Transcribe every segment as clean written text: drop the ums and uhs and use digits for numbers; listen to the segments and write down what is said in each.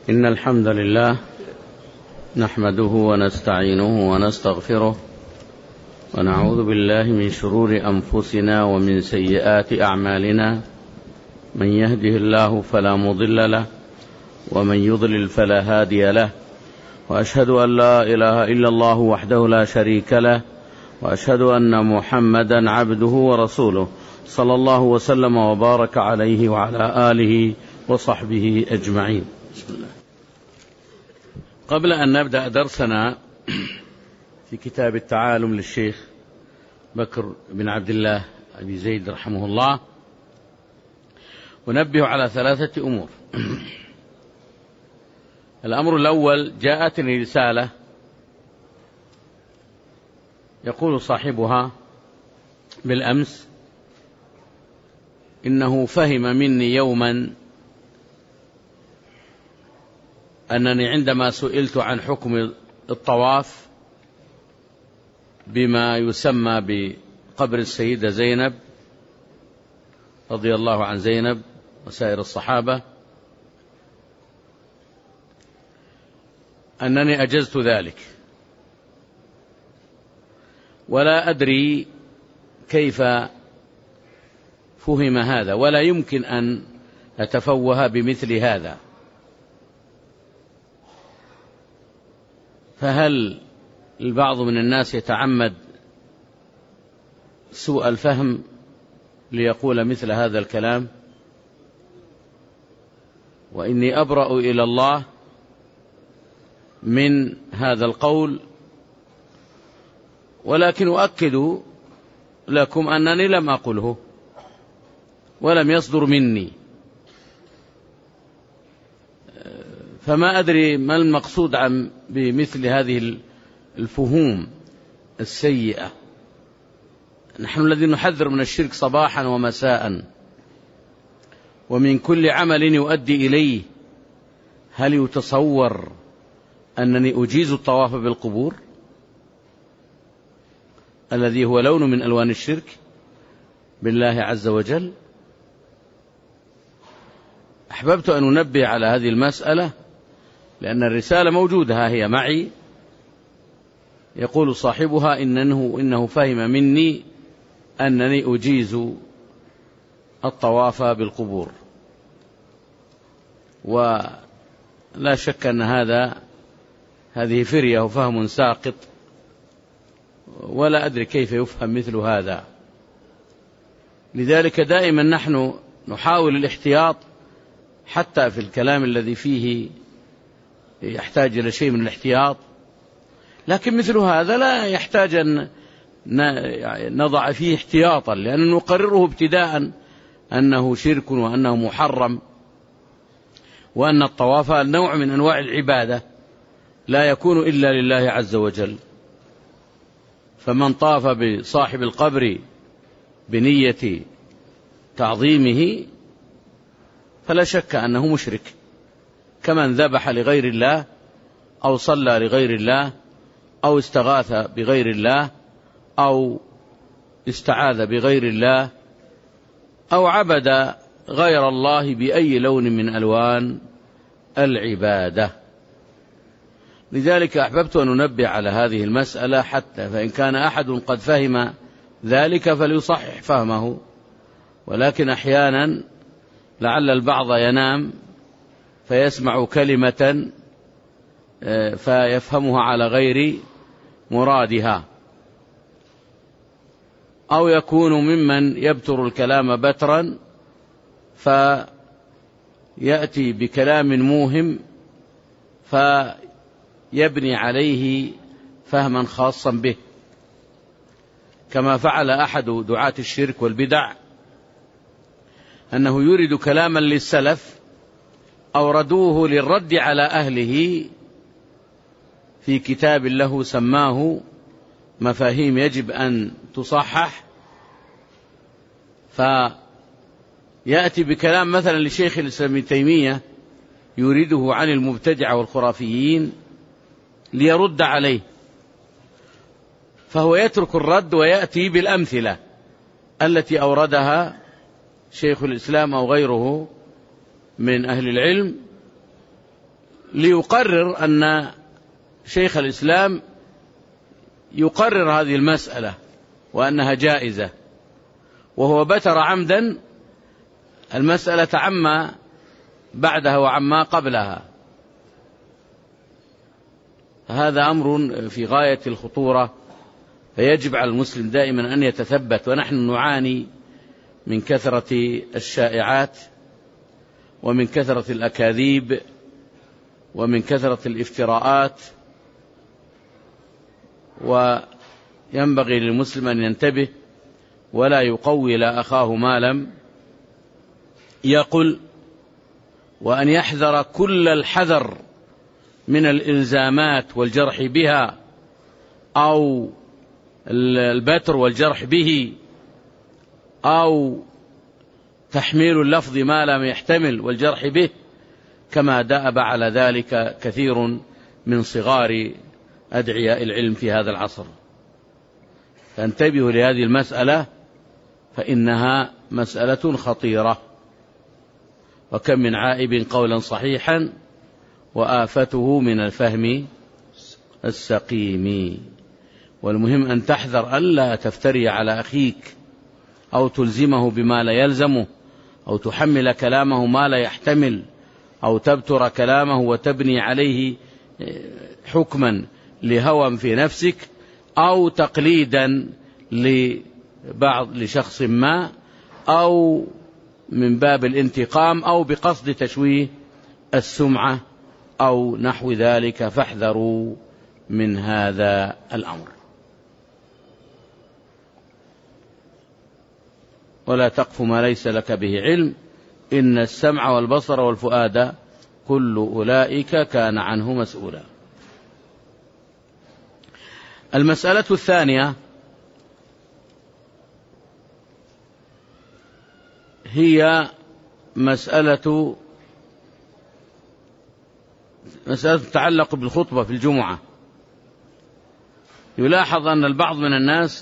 إن الحمد لله نحمده ونستعينه ونستغفره ونعوذ بالله من شرور أنفسنا ومن سيئات أعمالنا، من يهده الله فلا مضل له ومن يضلل فلا هادي له، وأشهد أن لا إله إلا الله وحده لا شريك له، وأشهد أن محمدا عبده ورسوله صلى الله وسلم وبارك عليه وعلى آله وصحبه أجمعين. بسم الله. قبل أن نبدأ درسنا في كتاب التعالم للشيخ بكر بن عبد الله أبي زيد رحمه الله، ونبه على 3 أمور. الأمر الأول، جاءتني رسالة يقول صاحبها بالأمس إنه فهم مني يوما أنني عندما سئلت عن حكم الطواف بما يسمى بقبر السيدة زينب رضي الله عن زينب وسائر الصحابة، أنني أجزت ذلك، ولا أدري كيف فهم هذا، ولا يمكن أن أتفوه بمثل هذا. فهل البعض من الناس يتعمد سوء الفهم ليقول مثل هذا الكلام؟ وإني أبرأ إلى الله من هذا القول، ولكن أؤكد لكم أنني لم أقله ولم يصدر مني، فما أدري ما المقصود بمثل هذه الفهوم السيئة. نحن الذين نحذر من الشرك صباحا ومساء ومن كل عمل يؤدي إليه. هل يتصور أنني أجيز الطواف بالقبور الذي هو لون من ألوان الشرك بالله عز وجل؟ أحببت أن أنبه على هذه المسألة لأن الرسالة موجودة، ها هي معي. يقول صاحبها إنه فهم مني أنني أجيز الطواف بالقبور، ولا شك أن هذه فرية وفهم ساقط، ولا أدري كيف يفهم مثل هذا. لذلك دائما نحن نحاول الاحتياط حتى في الكلام الذي فيه يحتاج إلى شيء من الاحتياط، لكن مثل هذا لا يحتاج أن نضع فيه احتياطا، لأن نقرره ابتداء أنه شرك وأنه محرم، وأن الطواف نوع من أنواع العبادة لا يكون إلا لله عز وجل. فمن طاف بصاحب القبر بنية تعظيمه فلا شك أنه مشرك، كمن ذبح لغير الله أو صلى لغير الله أو استغاث بغير الله أو استعاذ بغير الله أو عبد غير الله بأي لون من ألوان العبادة. لذلك أحببت أن أنبه على هذه المسألة، حتى فإن كان أحد قد فهم ذلك فليصحح فهمه، ولكن أحيانا لعل البعض ينام فيسمع كلمة فيفهمها على غير مرادها، أو يكون ممن يبتر الكلام بترا فيأتي بكلام موهم فيبني عليه فهما خاصا به، كما فعل أحد دعاة الشرك والبدع، أنه يريد كلاما للسلف أوردوه للرد على أهله في كتاب له سماه مفاهيم يجب أن تصحح، فيأتي بكلام مثلا لشيخ الإسلام ابن تيمية يريده عن المبتدعة والخرافيين ليرد عليه، فهو يترك الرد ويأتي بالأمثلة التي أوردها شيخ الإسلام أو غيره من أهل العلم ليقرر أن شيخ الإسلام يقرر هذه المسألة وأنها جائزة، وهو بتر عمدا المسألة عما بعدها وعما قبلها. هذا أمر في غاية الخطورة، فيجب على المسلم دائما أن يتثبت. ونحن نعاني من كثرة الشائعات ومن كثرة الأكاذيب ومن كثرة الافتراءات، وينبغي للمسلم أن ينتبه ولا يقول أخاه ما لم يقل، وأن يحذر كل الحذر من الإلزامات والجرح بها أو البتر والجرح به أو تحميل اللفظ ما لم يحتمل والجرح به، كما دأب على ذلك كثير من صغار أدعياء العلم في هذا العصر. فانتبهوا لهذه المسألة، فإنها مسألة خطيرة. وكم من عائب قولا صحيحا وآفته من الفهم السقيم. والمهم أن تحذر ألا تفتري على أخيك أو تلزمه بما لا يلزمه، أو تحمل كلامه ما لا يحتمل، أو تبتر كلامه وتبني عليه حكما لهوى في نفسك، أو تقليدا لشخص ما، أو من باب الانتقام، أو بقصد تشويه السمعة أو نحو ذلك. فاحذروا من هذا الأمر. ولا تقف ما ليس لك به علم، إن السمع والبصر والفؤاد كل أولئك كان عنه مسؤولا. المسألة الثانية هي مسألة تتعلق بالخطبة في الجمعة. يلاحظ أن البعض من الناس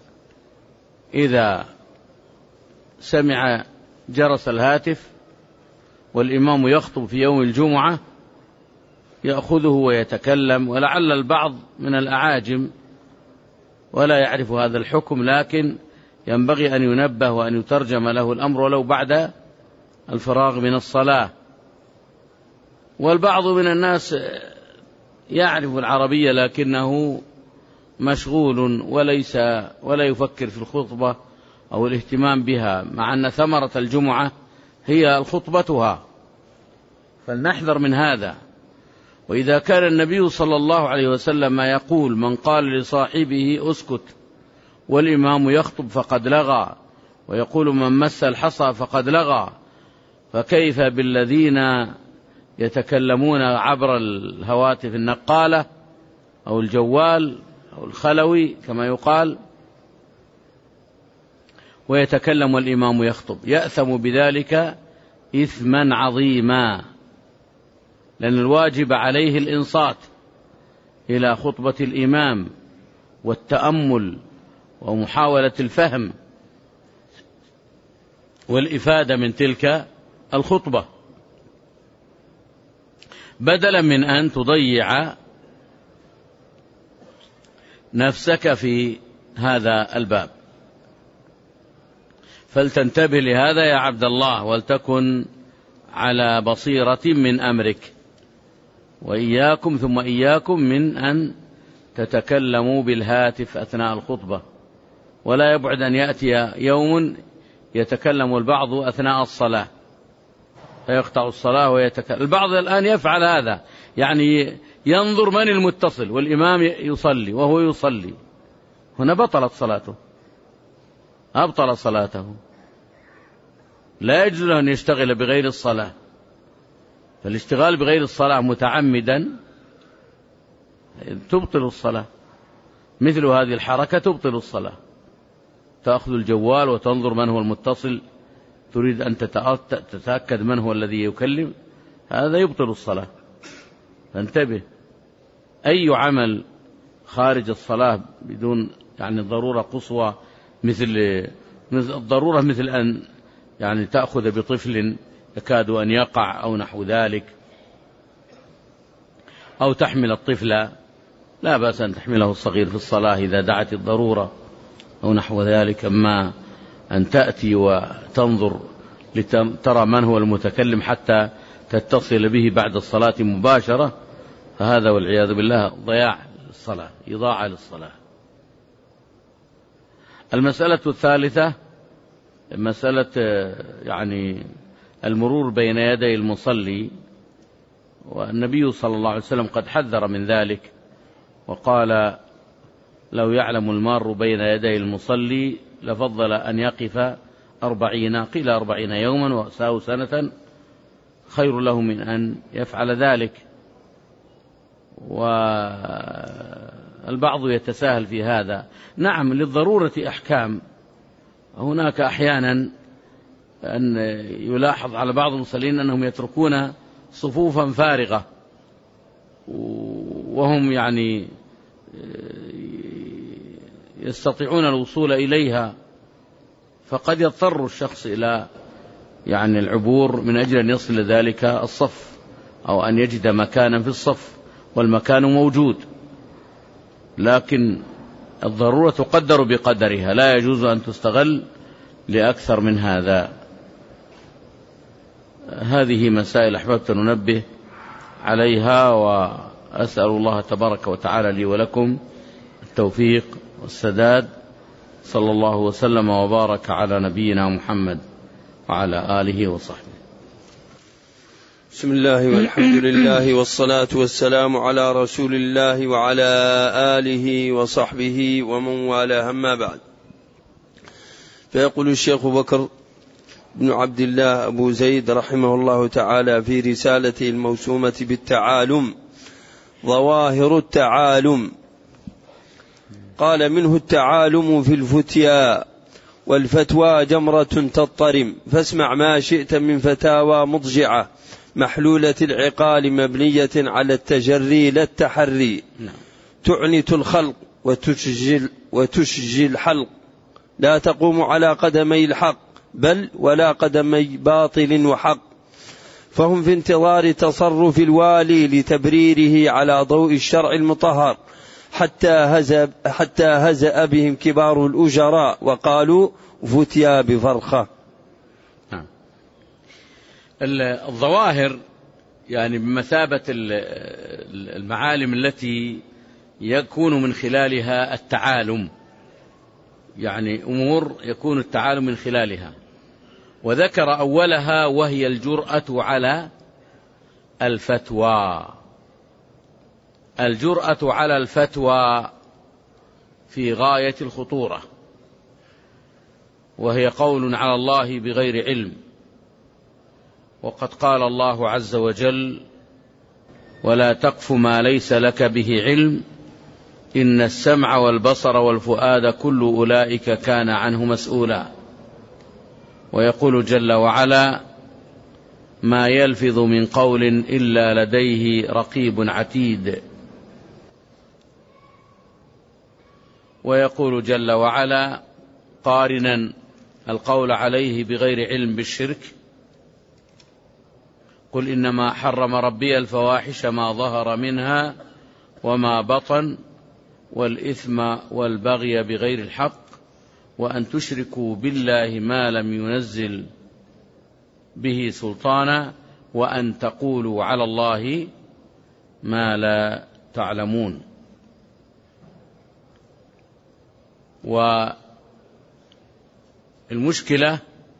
إذا سمع جرس الهاتف والإمام يخطب في يوم الجمعة يأخذه ويتكلم، ولعل البعض من الأعاجم ولا يعرف هذا الحكم، لكن ينبغي أن ينبه وأن يترجم له الأمر ولو بعد الفراغ من الصلاة. والبعض من الناس يعرف العربية لكنه مشغول ولا يفكر في الخطبة أو الاهتمام بها، مع أن ثمرة الجمعة هي الخطبتها. فلنحذر من هذا. وإذا كان النبي صلى الله عليه وسلم يقول: من قال لصاحبه أسكت والإمام يخطب فقد لغى، ويقول: من مس الحصى فقد لغى، فكيف بالذين يتكلمون عبر الهواتف النقالة أو الجوال أو الخلوي كما يقال، ويتكلم والإمام يخطب؟ يأثم بذلك إثما عظيما، لأن الواجب عليه الإنصات إلى خطبة الإمام والتأمل ومحاولة الفهم والإفادة من تلك الخطبة، بدلا من أن تضيع نفسك في هذا الباب. فلتنتبه لهذا يا عبد الله، ولتكن على بصيرة من أمرك. وإياكم ثم إياكم من أن تتكلموا بالهاتف أثناء الخطبة. ولا يبعد أن يأتي يوم يتكلم البعض أثناء الصلاة فيقطع الصلاة ويتكلم. البعض الآن يفعل هذا، يعني ينظر من المتصل والإمام يصلي وهو يصلي، هنا بطلت صلاته، أبطل صلاته. لا يجوز له أن يشتغل بغير الصلاة، فالاشتغال بغير الصلاة متعمدا تبطل الصلاة. مثل هذه الحركة تبطل الصلاة. تأخذ الجوال وتنظر من هو المتصل، تريد أن تتأكد من هو الذي يكلم، هذا يبطل الصلاة. فانتبه، أي عمل خارج الصلاة بدون يعني ضرورة قصوى، مثل الضرورة مثل أن يعني تأخذ بطفل يكاد أن يقع أو نحو ذلك، أو تحمل الطفل، لا بأس أن تحمله الصغير في الصلاة إذا دعت الضرورة أو نحو ذلك. أما أن تأتي وتنظر لترى من هو المتكلم حتى تتصل به بعد الصلاة مباشرة، فهذا والعياذ بالله ضياع الصلاة، إضاعة للصلاة. المسألة الثالثة مسألة يعني المرور بين يدي المصلي، والنبي صلى الله عليه وسلم قد حذر من ذلك وقال: لو يعلم المار بين يدي المصلي لفضل أن يقف 40 يوما وأساء سنة خير له من أن يفعل ذلك. والبعض يتساهل في هذا. نعم، للضرورة أحكام. هناك أحيانا أن يلاحظ على بعض المصلين أنهم يتركون صفوفا فارغة وهم يعني يستطيعون الوصول إليها، فقد يضطر الشخص إلى يعني العبور من أجل أن يصل ذلك الصف، أو أن يجد مكانا في الصف والمكان موجود. لكن الضرورة تقدر بقدرها، لا يجوز أن تستغل لأكثر من هذا. هذه مسائل أحببت أن ننبه عليها، وأسأل الله تبارك وتعالى لي ولكم التوفيق والسداد. صلى الله وسلم وبارك على نبينا محمد وعلى آله وصحبه. بسم الله والحمد لله والصلاة والسلام على رسول الله وعلى آله وصحبه ومن والاه، أما بعد. فيقول الشيخ بكر بن عبد الله أبو زيد رحمه الله تعالى في رسالته الموسومة بالتعالم: ظواهر التعالم. قال: منه التعالم في الفتيا، والفتوى جمرة تضطرم، فاسمع ما شئت من فتاوى مضجعة محلولة العقال مبنية على التجري لا التحري، تعنت الخلق وتشجي الحلق، لا تقوم على قدمي الحق بل ولا قدمي باطل وحق، فهم في انتظار تصرف الوالي لتبريره على ضوء الشرع المطهر، حتى هزأ بهم كبار الأجراء وقالوا فتيا بفرخة. الظواهر يعني بمثابة المعالم التي يكون من خلالها التعالم، يعني أمور يكون التعالم من خلالها. وذكر أولها وهي الجرأة على الفتوى. الجرأة على الفتوى في غاية الخطورة، وهي قول على الله بغير علم. وقد قال الله عز وجل: ولا تقف ما ليس لك به علم إن السمع والبصر والفؤاد كل أولئك كان عنه مسؤولا. ويقول جل وعلا: ما يلفظ من قول إلا لديه رقيب عتيد. ويقول جل وعلا قارنا القول عليه بغير علم بالشرك: قل إنما حرم ربي الفواحش ما ظهر منها وما بطن والإثم والبغي بغير الحق وأن تشركوا بالله ما لم ينزل به سلطانا وأن تقولوا على الله ما لا تعلمون. والمشكلة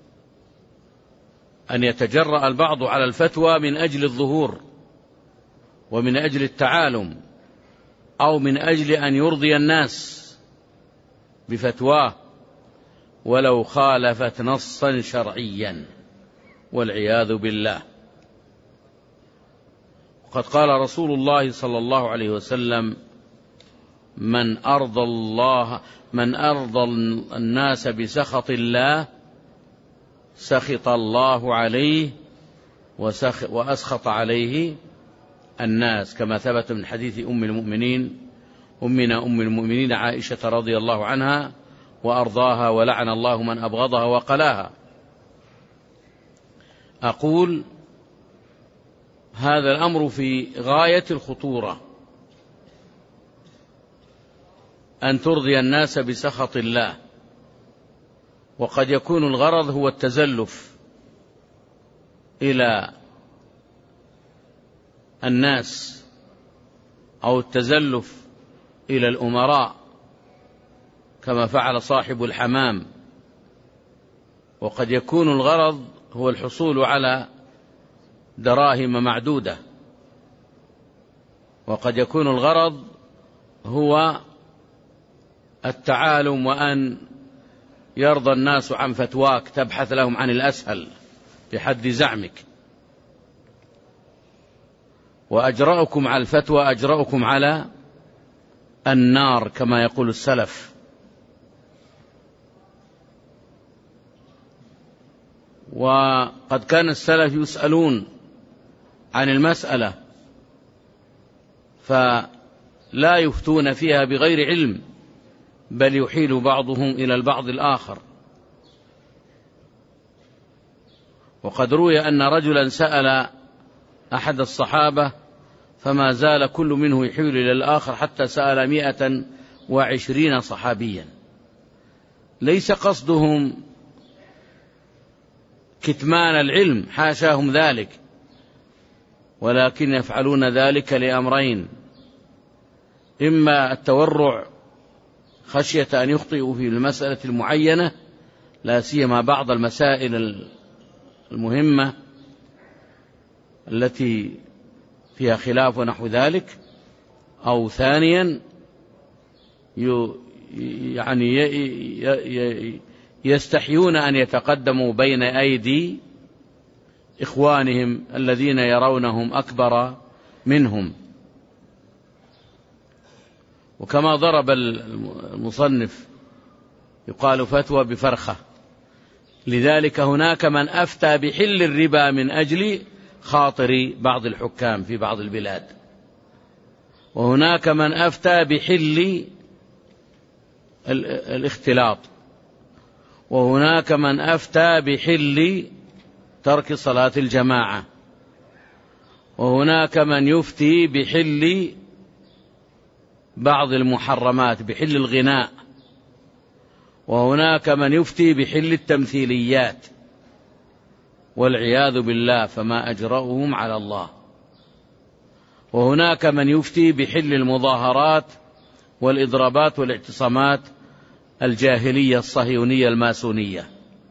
أن يتجرأ البعض على الفتوى من أجل الظهور ومن أجل التعالم أو من أجل أن يرضي الناس بفتواه ولو خالفت نصا شرعيا، والعياذ بالله. وقد قال رسول الله صلى الله عليه وسلم: من أرضى الناس بسخط الله سخط الله عليه وأسخط عليه الناس، كما ثبت من حديث أمنا أم المؤمنين عائشة رضي الله عنها وأرضاها: ولعن الله من أبغضها وقلاها. أقول هذا الأمر في غاية الخطورة، أن ترضي الناس بسخط الله، وقد يكون الغرض هو التزلف إلى الناس أو التزلف إلى الأمراء كما فعل صاحب الحمام، وقد يكون الغرض هو الحصول على دراهم معدودة، وقد يكون الغرض هو التعالم وأن يرضى الناس عن فتواك تبحث لهم عن الأسهل بحد زعمك، وأجرأكم على الفتوى أجرأكم على النار كما يقول السلف. وقد كان السلف يسألون عن المسألة فلا يفتون فيها بغير علم، بل يحيل بعضهم إلى البعض الآخر. وقد روي أن رجلا سأل أحد الصحابة فما زال كل منه يحيل إلى الآخر حتى سأل 120 صحابيا، ليس قصدهم كتمان العلم، حاشاهم ذلك، ولكن يفعلون ذلك لأمرين: إما التورع خشية أن يخطئوا في المسألة المعينة، لا سيما بعض المسائل المهمة التي فيها خلاف ونحو ذلك، أو ثانيا يعني يستحيون أن يتقدموا بين أيدي إخوانهم الذين يرونهم أكبر منهم. وكما ضرب المصنف يقال فتوى بفرخة، لذلك هناك من أفتى بحل الربا من أجل خاطر بعض الحكام في بعض البلاد، وهناك من أفتى بحل الاختلاط، وهناك من أفتى بحل ترك صلاة الجماعة، وهناك من يفتي بحل بعض المحرمات بحل الغناء، وهناك من يفتي بحل التمثيليات والعياذ بالله، فما أجرؤهم على الله. وهناك من يفتي بحل المظاهرات والإضرابات والاعتصامات الجاهلية الصهيونية الماسونية،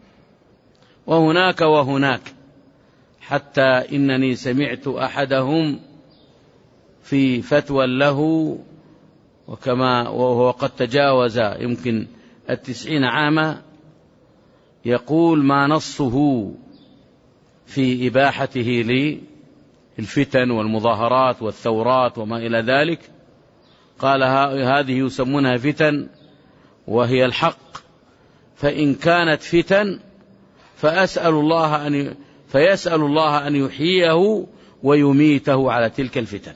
وهناك حتى إنني سمعت أحدهم في فتوى له وهو قد تجاوز يمكن 90 عاما، يقول ما نصه في إباحته للفتن والمظاهرات والثورات وما إلى ذلك، قال هذه يسمونها فتن وهي الحق، فإن كانت فتن فيسأل الله أن يحييه ويميته على تلك الفتن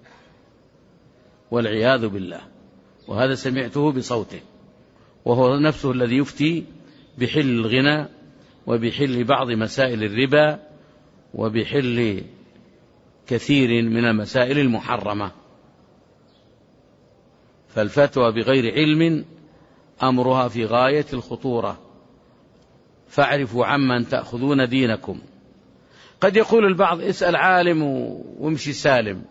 والعياذ بالله. وهذا سمعته بصوته، وهو نفسه الذي يفتي بحل الغنى وبحل بعض مسائل الربا وبحل كثير من المسائل المحرمة. فالفتوى بغير علم أمرها في غاية الخطورة، فاعرفوا عمن تأخذون دينكم. قد يقول البعض اسأل عالم وامشي سالم،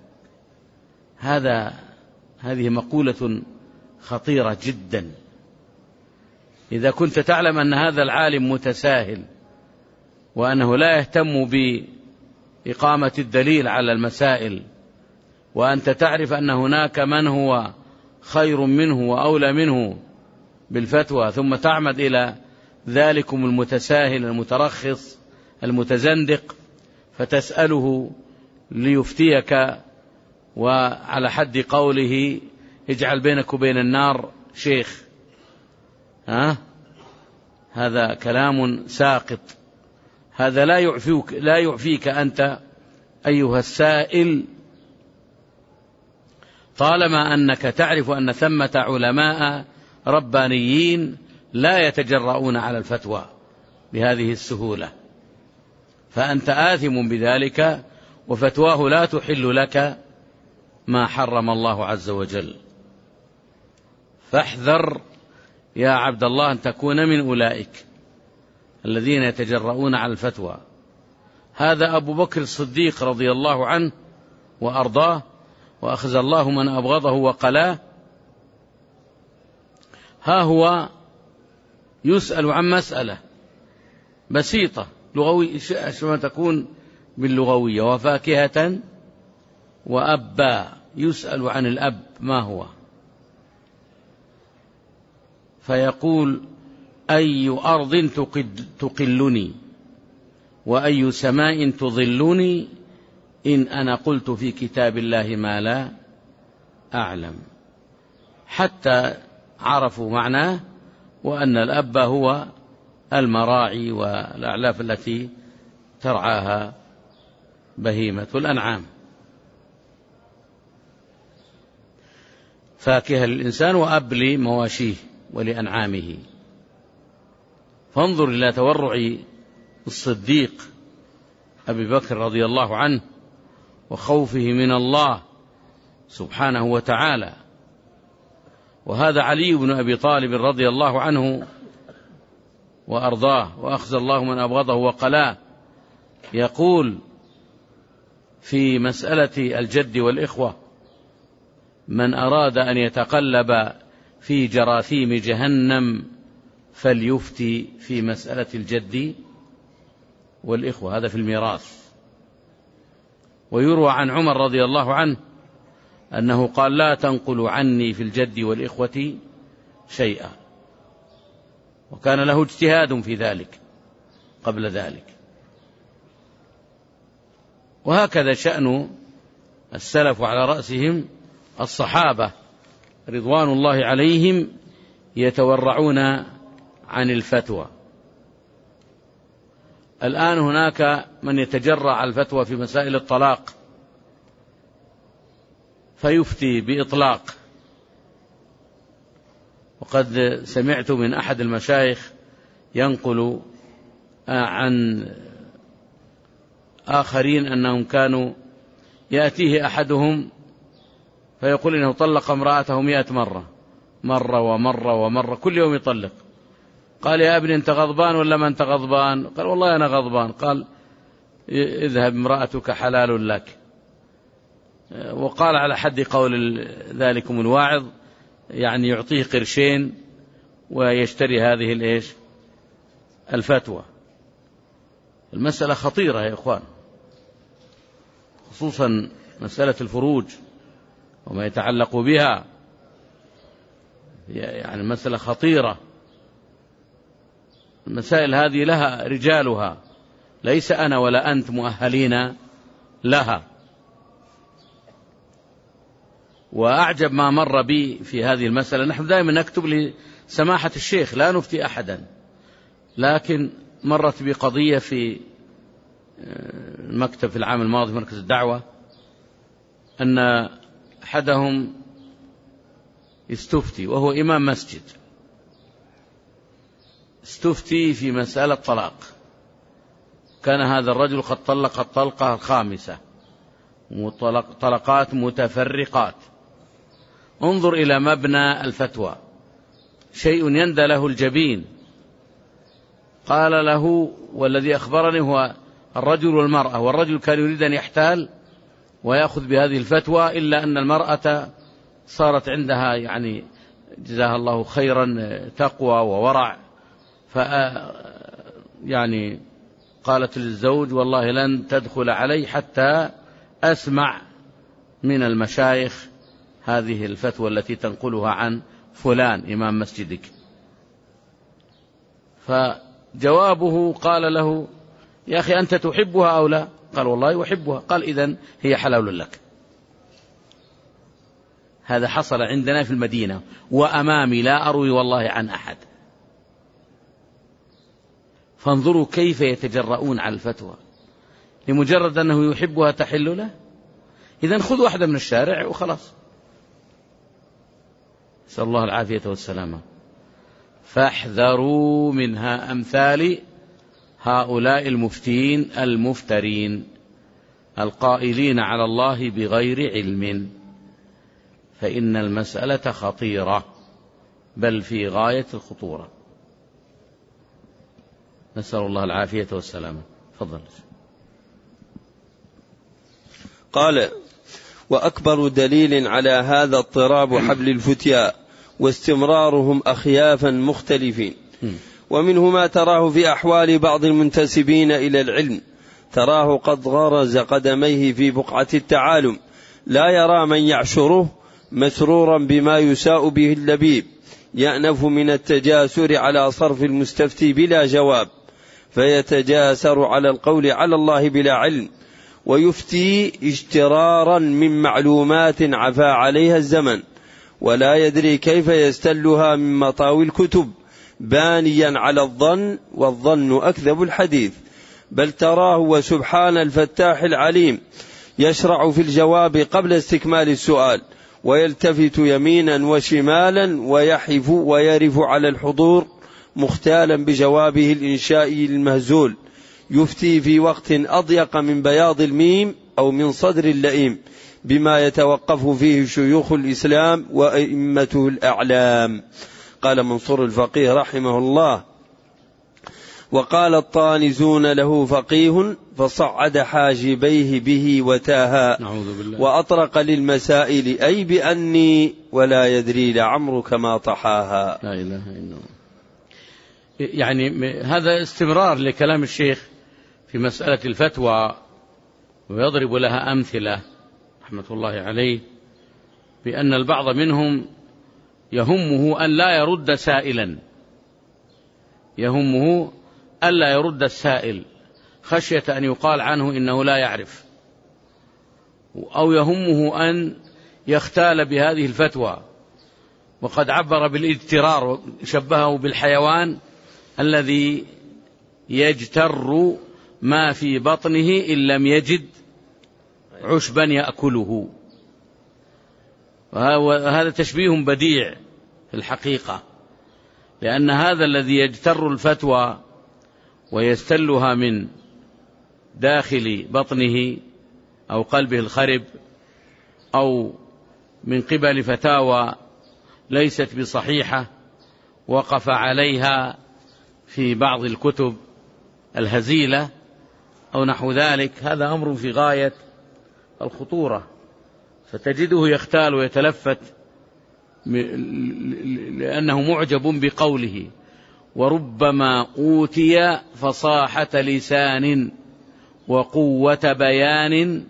هذه مقولة خطيرة جدا. إذا كنت تعلم أن هذا العالم متساهل وأنه لا يهتم بإقامة الدليل على المسائل، وأنت تعرف أن هناك من هو خير منه وأولى منه بالفتوى، ثم تعمد إلى ذلكم المتساهل المترخص المتزندق فتسأله ليفتيك، وعلى حد قوله اجعل بينك وبين النار شيخ، هذا كلام ساقط. هذا لا يعفيك أنت أيها السائل، طالما أنك تعرف أن ثمة علماء ربانيين لا يتجرؤون على الفتوى بهذه السهولة، فأنت آثم بذلك وفتواه لا تحل لك ما حرم الله عز وجل. فاحذر يا عبد الله أن تكون من أولئك الذين يتجرؤون على الفتوى. هذا أبو بكر الصديق رضي الله عنه وأرضاه، وأخذ الله من أبغضه وقلاه. ها هو يسأل عن مسألة بسيطة لغوية ما تكون باللغوية، وفاكهة وأبا، يسأل عن الأب ما هو، فيقول أي أرض تقلني وأي سماء تظلني إن أنا قلت في كتاب الله ما لا أعلم، حتى عرفوا معناه، وأن الأب هو المراعي والأعلاف التي ترعاها بهيمة الأنعام. فاكهة للإنسان وأب لمواشيه ولأنعامه. فانظر إلى تورع الصديق أبي بكر رضي الله عنه وخوفه من الله سبحانه وتعالى. وهذا علي بن أبي طالب رضي الله عنه وأرضاه، وأخذ الله من أبغضه وقلاه، يقول في مسألة الجد والإخوة: من أراد أن يتقلب في جراثيم جهنم فليفتي في مسألة الجد والإخوة. هذا في الميراث. ويروى عن عمر رضي الله عنه أنه قال: لا تنقلوا عني في الجد والإخوة شيئا. وكان له اجتهاد في ذلك قبل ذلك. وهكذا شأن السلف، على رأسهم الصحابة رضوان الله عليهم، يتورعون عن الفتوى. الآن هناك من يتجرأ على الفتوى في مسائل الطلاق فيفتي بإطلاق. وقد سمعت من أحد المشايخ ينقل عن آخرين أنهم كانوا يأتيه أحدهم فيقول إنه طلق امرأته 100 مرة، مرة ومرة ومرة، كل يوم يطلق. قال: يا ابني أنت غضبان ولا ما أنت غضبان؟ قال: والله أنا غضبان. قال: اذهب، امرأتك حلال لك. وقال على حد قول ذلكم الواعظ: يعني يعطيه قرشين ويشتري هذه الفتوى. المسألة خطيرة يا إخوان، خصوصا مسألة الفروج وما يتعلق بها، يعني مسألة خطيرة. المسائل هذه لها رجالها، ليس أنا ولا أنت مؤهلين لها. وأعجب ما مر بي في هذه المسألة، نحن دائما نكتب لسماحة الشيخ لا نفتي أحدا، لكن مرت بي قضية في المكتب في العام الماضي في مركز الدعوة، أن أحدهم استفتي وهو إمام مسجد، استفتي في مسألة طلاق. كان هذا الرجل قد طلق الطلقة الخامسة، طلقات متفرقات. انظر إلى مبنى الفتوى، شيء يندى له الجبين. قال له، والذي أخبرني هو الرجل والمرأة، والرجل كان يريد أن يحتال ويأخذ بهذه الفتوى، إلا أن المرأة صارت عندها يعني جزاها الله خيرا تقوى وورع، يعني قالت للزوج: والله لن تدخل علي حتى أسمع من المشايخ هذه الفتوى التي تنقلها عن فلان إمام مسجدك. فجوابه قال له: يا أخي أنت تحبها أو لا؟ قال: والله أحبها. قال: إذن هي حلال لك. هذا حصل عندنا في المدينة وأمامي، لا أروي والله عن أحد. فانظروا كيف يتجرؤون على الفتوى لمجرد أنه يحبها تحل له. إذن خذ واحدة من الشارع وخلاص. نسأل الله العافية والسلامة. فاحذروا منها أمثال هؤلاء المفتين المفترين القائلين على الله بغير علم، فإن المسألة خطيرة بل في غاية الخطورة. نسأل الله العافية والسلامة. تفضل. قال: وأكبر دليل على هذا اضطراب حبل الفتيا واستمرارهم أخيافا مختلفين، ومنه ما تراه في أحوال بعض المنتسبين إلى العلم، تراه قد غرز قدميه في بقعة التعالم، لا يرى من يعشره، مسرورا بما يساء به اللبيب، يأنف من التجاسر على صرف المستفتي بلا جواب، فيتجاسر على القول على الله بلا علم، ويفتي اجترارا من معلومات عفا عليها الزمن، ولا يدري كيف يستلها من مطاوي الكتب، بانيا على الظن، والظن أكذب الحديث. بل تراه وسبحان الفتاح العليم يشرع في الجواب قبل استكمال السؤال، ويلتفت يمينا وشمالا، ويحف ويرف على الحضور مختالا بجوابه الإنشائي المهزول، يفتي في وقت أضيق من بياض الميم أو من صدر اللئيم، بما يتوقف فيه شيوخ الإسلام وأئمته الأعلام. قال منصور الفقيه رحمه الله: وقال الطانزون له فقيه، فصعد حاجبيه به وتاها، وأطرق للمسائل أي بأني ولا يدري لعمرك ما طحاها. لا إله إلا الله. يعني هذا استمرار لكلام الشيخ في مسألة الفتوى، ويضرب لها أمثلة رحمة الله عليه، بأن البعض منهم يهمه أن لا يرد سائلا، يهمه ألا يرد السائل خشية أن يقال عنه إنه لا يعرف، أو يهمه أن يختال بهذه الفتوى، وقد عبر بالاجترار، شبهه بالحيوان الذي يجتر ما في بطنه إن لم يجد عشبا يأكله. وهذا تشبيه بديع في الحقيقة، لأن هذا الذي يجتر الفتوى ويستلها من داخل بطنه أو قلبه الخرب، أو من قبل فتاوى ليست بصحيحة وقف عليها في بعض الكتب الهزيلة أو نحو ذلك، هذا أمر في غاية الخطورة، فتجده يختال ويتلفت لأنه معجب بقوله، وربما أوتي فصاحة لسان وقوة بيان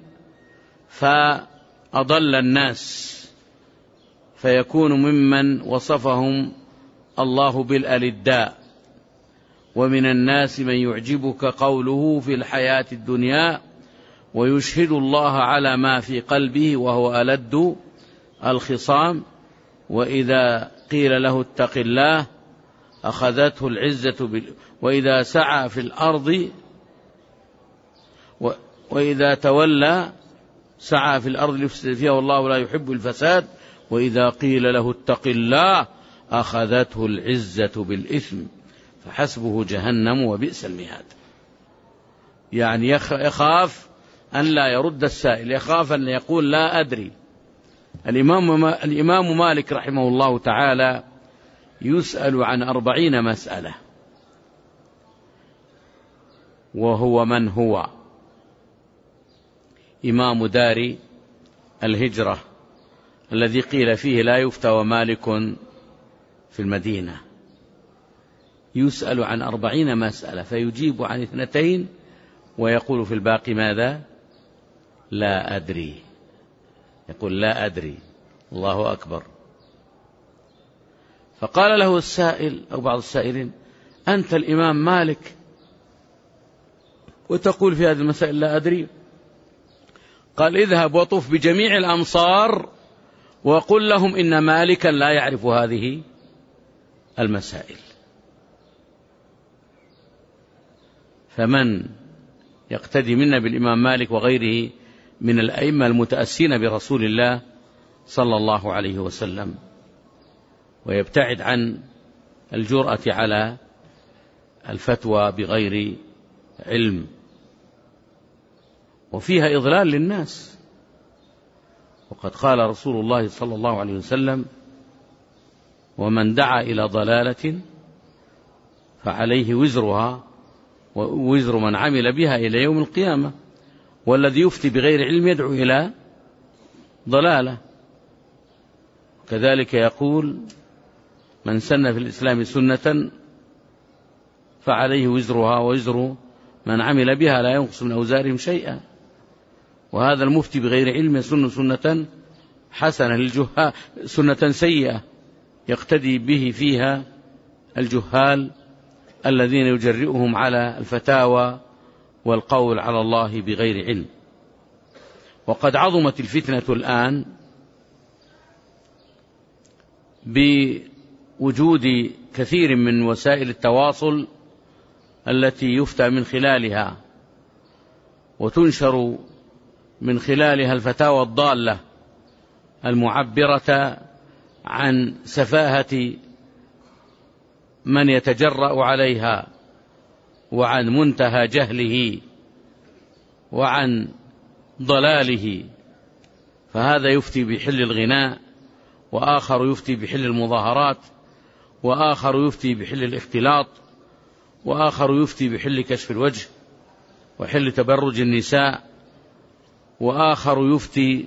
فأضل الناس، فيكون ممن وصفهم الله بالألداء. ومن الناس من يعجبك قوله في الحياة الدنيا ويشهد الله على ما في قلبه وهو ألد الخصام، وإذا قيل له اتق الله أخذته العزة وإذا سعى في الأرض وإذا تولى سعى في الأرض ليفسد فيها والله لا يحب الفساد، وإذا قيل له اتق الله أخذته العزة بالإثم فحسبه جهنم وبئس المهاد. يعني يخاف أن لا يرد السائل، يخاف أن يقول لا أدري. الإمام مالك رحمه الله تعالى يسأل عن 40 مسألة، وهو من هو إمام دار الهجرة الذي قيل فيه لا يفتى مالك في المدينة، يسأل عن 40 مسألة فيجيب عن 2 ويقول في الباقي ماذا؟ لا أدري. يقول لا أدري. الله أكبر. فقال له السائل أو بعض السائلين: أنت الإمام مالك وتقول في هذه المسائل لا أدري؟ قال: اذهب وطف بجميع الأمصار وقل لهم إن مالكا لا يعرف هذه المسائل. فمن يقتدي منا بالإمام مالك وغيره من الأئمة المتأسين برسول الله صلى الله عليه وسلم، ويبتعد عن الجرأة على الفتوى بغير علم، وفيها إضلال للناس. وقد قال رسول الله صلى الله عليه وسلم: ومن دعا إلى ضلالة فعليه وزرها ووزر من عمل بها إلى يوم القيامة، والذي يفتي بغير علم يدعو إلى ضلالة. كذلك يقول: من سن في الإسلام سنة فعليه وزرها ووزر من عمل بها لا ينقص من أوزارهم شيئا. وهذا المفتي بغير علم يسن سنة حسنة للجهال، سنة سيئة يقتدي به فيها الجهال الذين يجرئهم على الفتاوى والقول على الله بغير علم. وقد عظمت الفتنة الآن بوجود كثير من وسائل التواصل التي يفتى من خلالها وتنشر من خلالها الفتاوى الضالة المعبرة عن سفاهة من يتجرأ عليها، وعن منتهى جهله، وعن ضلاله. فهذا يفتي بحل الغناء، وآخر يفتي بحل المظاهرات، وآخر يفتي بحل الاختلاط، وآخر يفتي بحل كشف الوجه وحل تبرج النساء، وآخر يفتي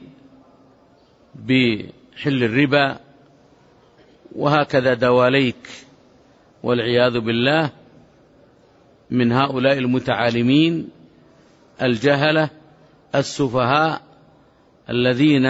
بحل الربا، وهكذا دواليك والعياذ بالله من هؤلاء المتعالمين الجهلة السفهاء الذين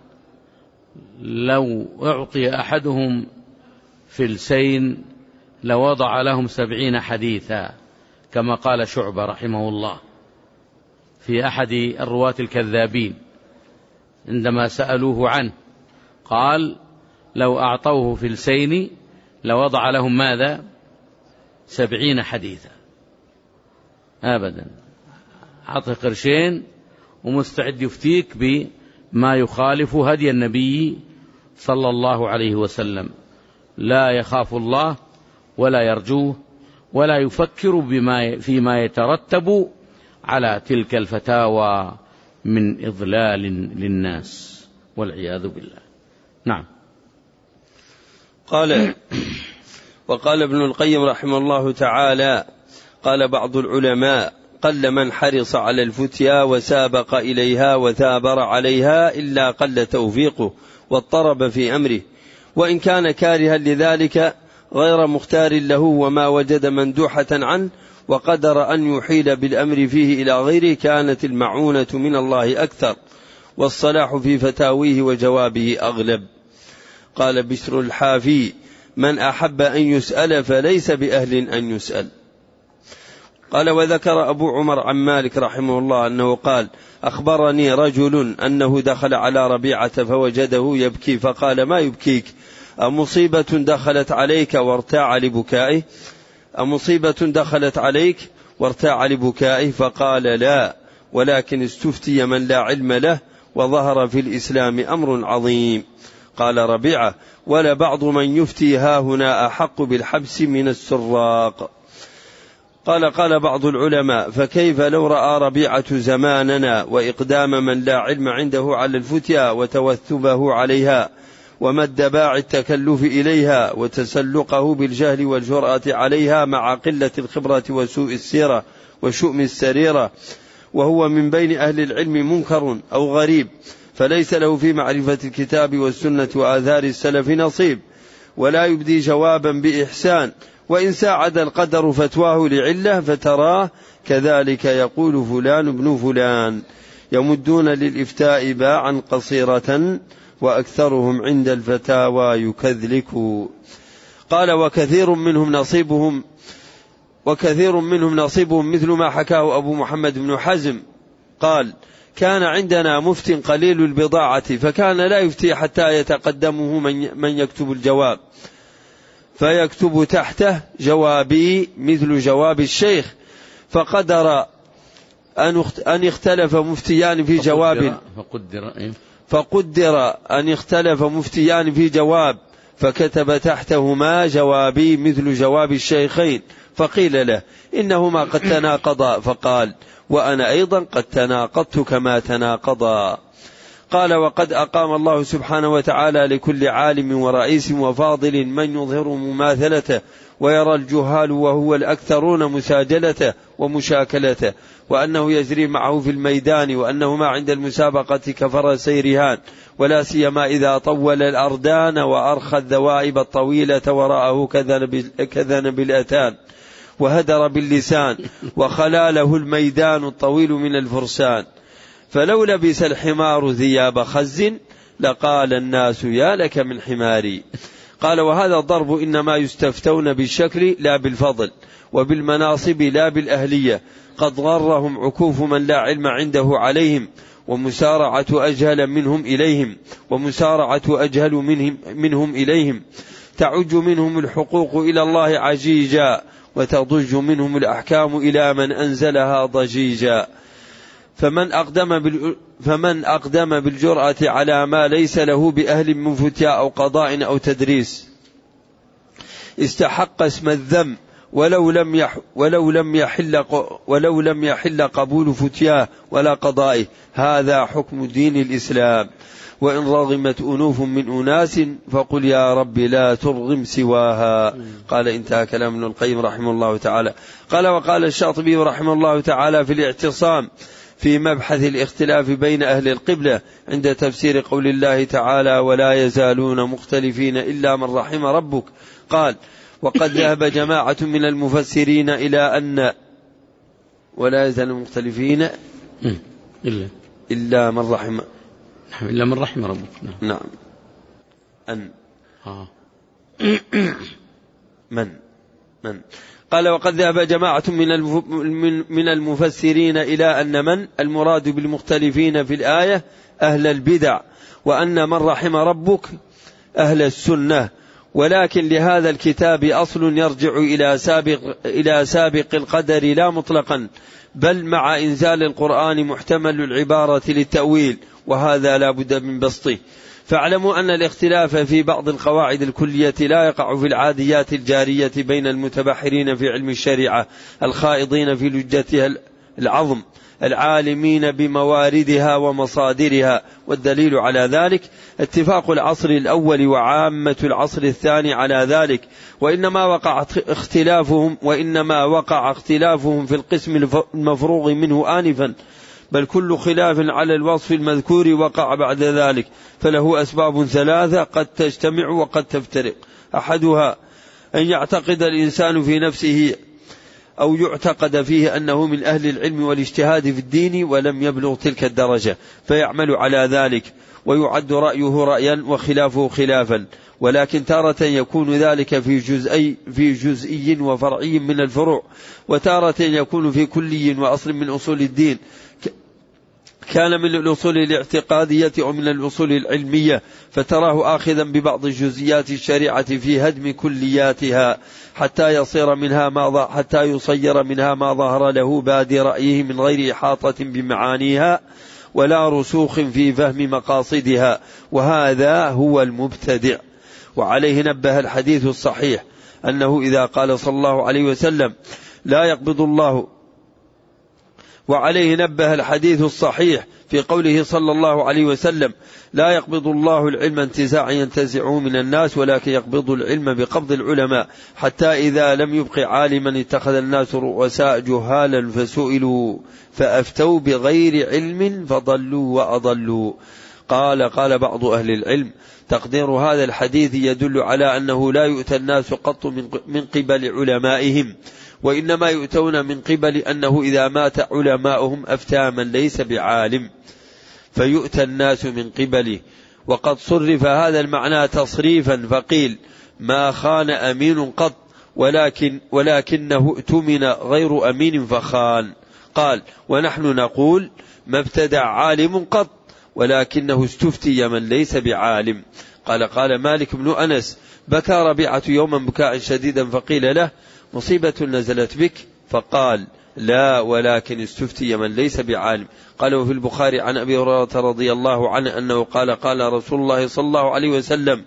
لو أعطي أحدهم فلسين لوضع لهم 70 حديثا، كما قال شعبة رحمه الله في أحد الرواة الكذابين عندما سألوه عنه، قال: لو أعطوه فلسين لوضع لهم ماذا؟ 70 حديثا. أبدا، أعطه قرشين ومستعد يفتيك بما يخالف هدي النبي صلى الله عليه وسلم، لا يخاف الله ولا يرجوه ولا يفكر فيما يترتب على تلك الفتاوى من إضلال للناس والعياذ بالله. نعم. وقال ابن القيم رحمه الله تعالى: قال بعض العلماء: قل من حرص على الفتيا وسابق إليها وثابر عليها إلا قل توفيقه واضطرب في أمره، وإن كان كارها لذلك غير مختار له وما وجد مندوحة عنه وقدر أن يحيل بالأمر فيه إلى غيره كانت المعونة من الله أكثر والصلاح في فتاويه وجوابه أغلب. قال بشر الحافي: من أحب أن يسأل فليس بأهل أن يسأل. قال وذكر أبو عمر عن مالك رحمه الله أنه قال: أخبرني رجل أنه دخل على ربيعة فوجده يبكي فقال: ما يبكيك؟ أمصيبة دخلت عليك وارتاع لبكائه؟ أمصيبة دخلت عليك وارتاع لبكائه؟ فقال: لا، ولكن استفتي من لا علم له وظهر في الإسلام أمر عظيم. قال ربيعة: ولا بعض من يفتي ها هنا أحق بالحبس من السراق. قال بعض العلماء: فكيف لو رأى ربيعة زماننا وإقدام من لا علم عنده على الفتيا وتوثبه عليها ومد باع التكلف إليها وتسلقه بالجهل والجرأة عليها مع قلة الخبرة وسوء السيرة وشؤم السريرة، وهو من بين أهل العلم منكر أو غريب، فليس له في معرفة الكتاب والسنة وآثار السلف نصيب، ولا يبدي جوابا بإحسان، وإن ساعد القدر فتواه لعلة فتراه كذلك يقول فلان ابن فلان، يمدون للإفتاء باعا قصيرة وأكثرهم عند الفتاوى يكذلكوا. قال وكثير منهم نصيبهم مثل ما حكاه أبو محمد بن حزم قال: كان عندنا مفت قليل البضاعة فكان لا يفتي حتى يتقدمه من يكتب الجواب فيكتب تحته جوابي مثل جواب الشيخ، فقدر أن يختلف مفتيان في جواب فقدر أن يختلف مفتيان في جواب فكتب تحتهما جوابي مثل جواب الشيخين، فقيل له إنهما قد تناقضا، فقال: وأنا أيضا قد تناقضت كما تناقضا. قال: وقد أقام الله سبحانه وتعالى لكل عالم ورئيس وفاضل من يظهر مماثلته، ويرى الجهال وهو الأكثرون مساجلته ومشاكلته، وأنه يجري معه في الميدان، وأنه ما عند المسابقة كفرسي رهان، ولا سيما إذا طول الأردان وأرخى الذوائب الطويلة وراءه كذنب الأتان، وهدر باللسان، وخلاله الميدان الطويل من الفرسان، فلو لبس الحمار ثياب خز لقال الناس يا لك من حماري. قال: وهذا الضرب إنما يستفتون بالشكل لا بالفضل، وبالمناصب لا بالأهلية، قد غرهم عكوف من لا علم عنده عليهم، ومسارعة أجهل منهم إليهم، تعج منهم الحقوق إلى الله عجيجا، وتضج منهم الأحكام إلى من أنزلها ضجيجا. فمن أقدم بالجرأة على ما ليس له بأهل من فتيا أو قضاء أو تدريس استحق اسم الذم، ولو لم يحل قبول فتياه ولا قضائه. هذا حكم دين الإسلام. وإن رغمت أنوف من أناس فقل يا رب لا ترغم سواها. قال: انتهى كلام ابن القيم رحمه الله تعالى. قال: وقال الشاطبي رحمه الله تعالى في الاعتصام في مبحث الاختلاف بين أهل القبلة عند تفسير قول الله تعالى: ولا يزالون مختلفين إلا من رحم ربك. قال: وقد ذهب جماعة من المفسرين إلى أن ولا يزالون مختلفين إلا من رحم ربك. نعم. من قال: وقد ذهب جماعة من المفسرين إلى أن من المراد بالمختلفين في الآية أهل البدع، وأن من رحم ربك أهل السنة. ولكن لهذا الكتاب أصل يرجع إلى سابق القدر لا مطلقا، بل مع إنزال القرآن محتمل العبارة للتأويل، وهذا لا بد من بسطه. فاعلموا أن الاختلاف في بعض القواعد الكلية لا يقع في العاديات الجارية بين المتبحرين في علم الشريعة الخائضين في لجتها العظم العالمين بمواردها ومصادرها. والدليل على ذلك اتفاق العصر الأول وعامة العصر الثاني على ذلك، وإنما وقع اختلافهم في القسم المفروغ منه آنفا، بل كل خلاف على الوصف المذكور وقع بعد ذلك، فله أسباب ثلاثة قد تجتمع وقد تفترق. أحدها أن يعتقد الإنسان في نفسه أو يعتقد فيه أنه من أهل العلم والاجتهاد في الدين جلم يبلغ تلك الدرجة فيعمل على ذلك، ويعد رأيه رأيا وخلافه خلافا. ولكن تارة يكون ذلك في جزئي وفرعي من الفروع، وتارة يكون في كلي وأصل من أصول الدين، كان من الأصول الاعتقادية ومن الأصول العلمية، فتراه آخذا ببعض جزئيات الشريعة في هدم كلياتها حتى يصير منها ما ظهر له بادي رأيه من غير إحاطة بمعانيها ولا رسوخ في فهم مقاصدها، وهذا هو المبتدع. وعليه نبه الحديث الصحيح أنه إذا قال صلى الله عليه وسلم لا يقبض الله، وعليه نبه الحديث الصحيح في قوله صلى الله عليه وسلم لا يقبض الله العلم انتزاعا ينتزعه من الناس، ولكن يقبض العلم بقبض العلماء، حتى إذا لم يبق عالما اتخذ الناس رؤساء جهالا فسئلوا فأفتوا بغير علم فضلوا وأضلوا. قال بعض أهل العلم تقدير هذا الحديث يدل على أنه لا يؤتى الناس قط من قبل علمائهم، وإنما يؤتون من قبل أنه إذا مات علماؤهم أفتى من ليس بعالم فيؤتى الناس من قبله. وقد صرف هذا المعنى تصريفا فقيل ما خان أمين قط ولكنه ائتمن غير أمين فخان. قال ونحن نقول ما ابتدع عالم قط ولكنه استفتي من ليس بعالم. قال مالك بن أنس بكى ربيعة يوما بكاء شديدا فقيل له مصيبة نزلت بك؟ فقال لا ولكن استفتي من ليس بعالم. قال وفي البخاري عن أبي هريرة رضي الله عنه أنه قال رسول الله صلى الله عليه وسلم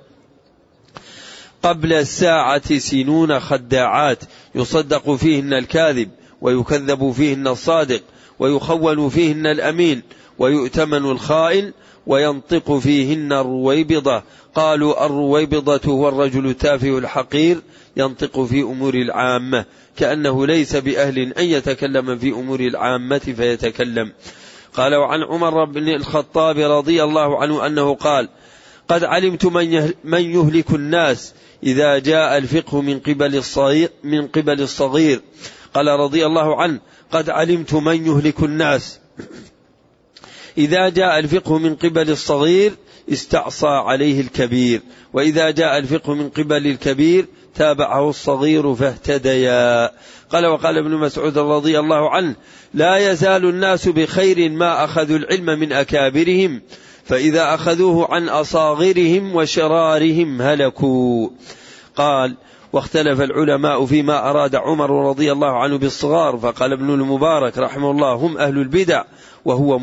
قبل الساعة سنون خداعات يصدق فيهن الكاذب ويكذب فيهن الصادق ويخون فيهن الأمين ويؤتمن الخائن وينطق فيهن الرويبضة. قالوا الرويبضة هو الرجل التافه الحقير ينطق في أمور العامة، كأنه ليس بأهل أن يتكلم في أمور العامة فيتكلم. قال وعن عمر بن الخطاب رضي الله عنه أنه قال قد علمت من يهلك الناس إذا جاء الفقه من قبل الصغير. قال رضي الله عنه قد علمت من يهلك الناس إذا جاء الفقه من قبل الصغير استعصى عليه الكبير، وإذا جاء الفقه من قبل الكبير تابعه الصغير فاهتديا. قال وقال ابن مسعود رضي الله عنه لا يزال الناس بخير ما أخذوا العلم من أكابرهم، فإذا أخذوه عن أصاغرهم وشرارهم هلكوا. قال واختلف العلماء فيما أراد عمر رضي الله عنه بالصغار، فقال ابن المبارك رحمه الله هم أهل البدع، وهو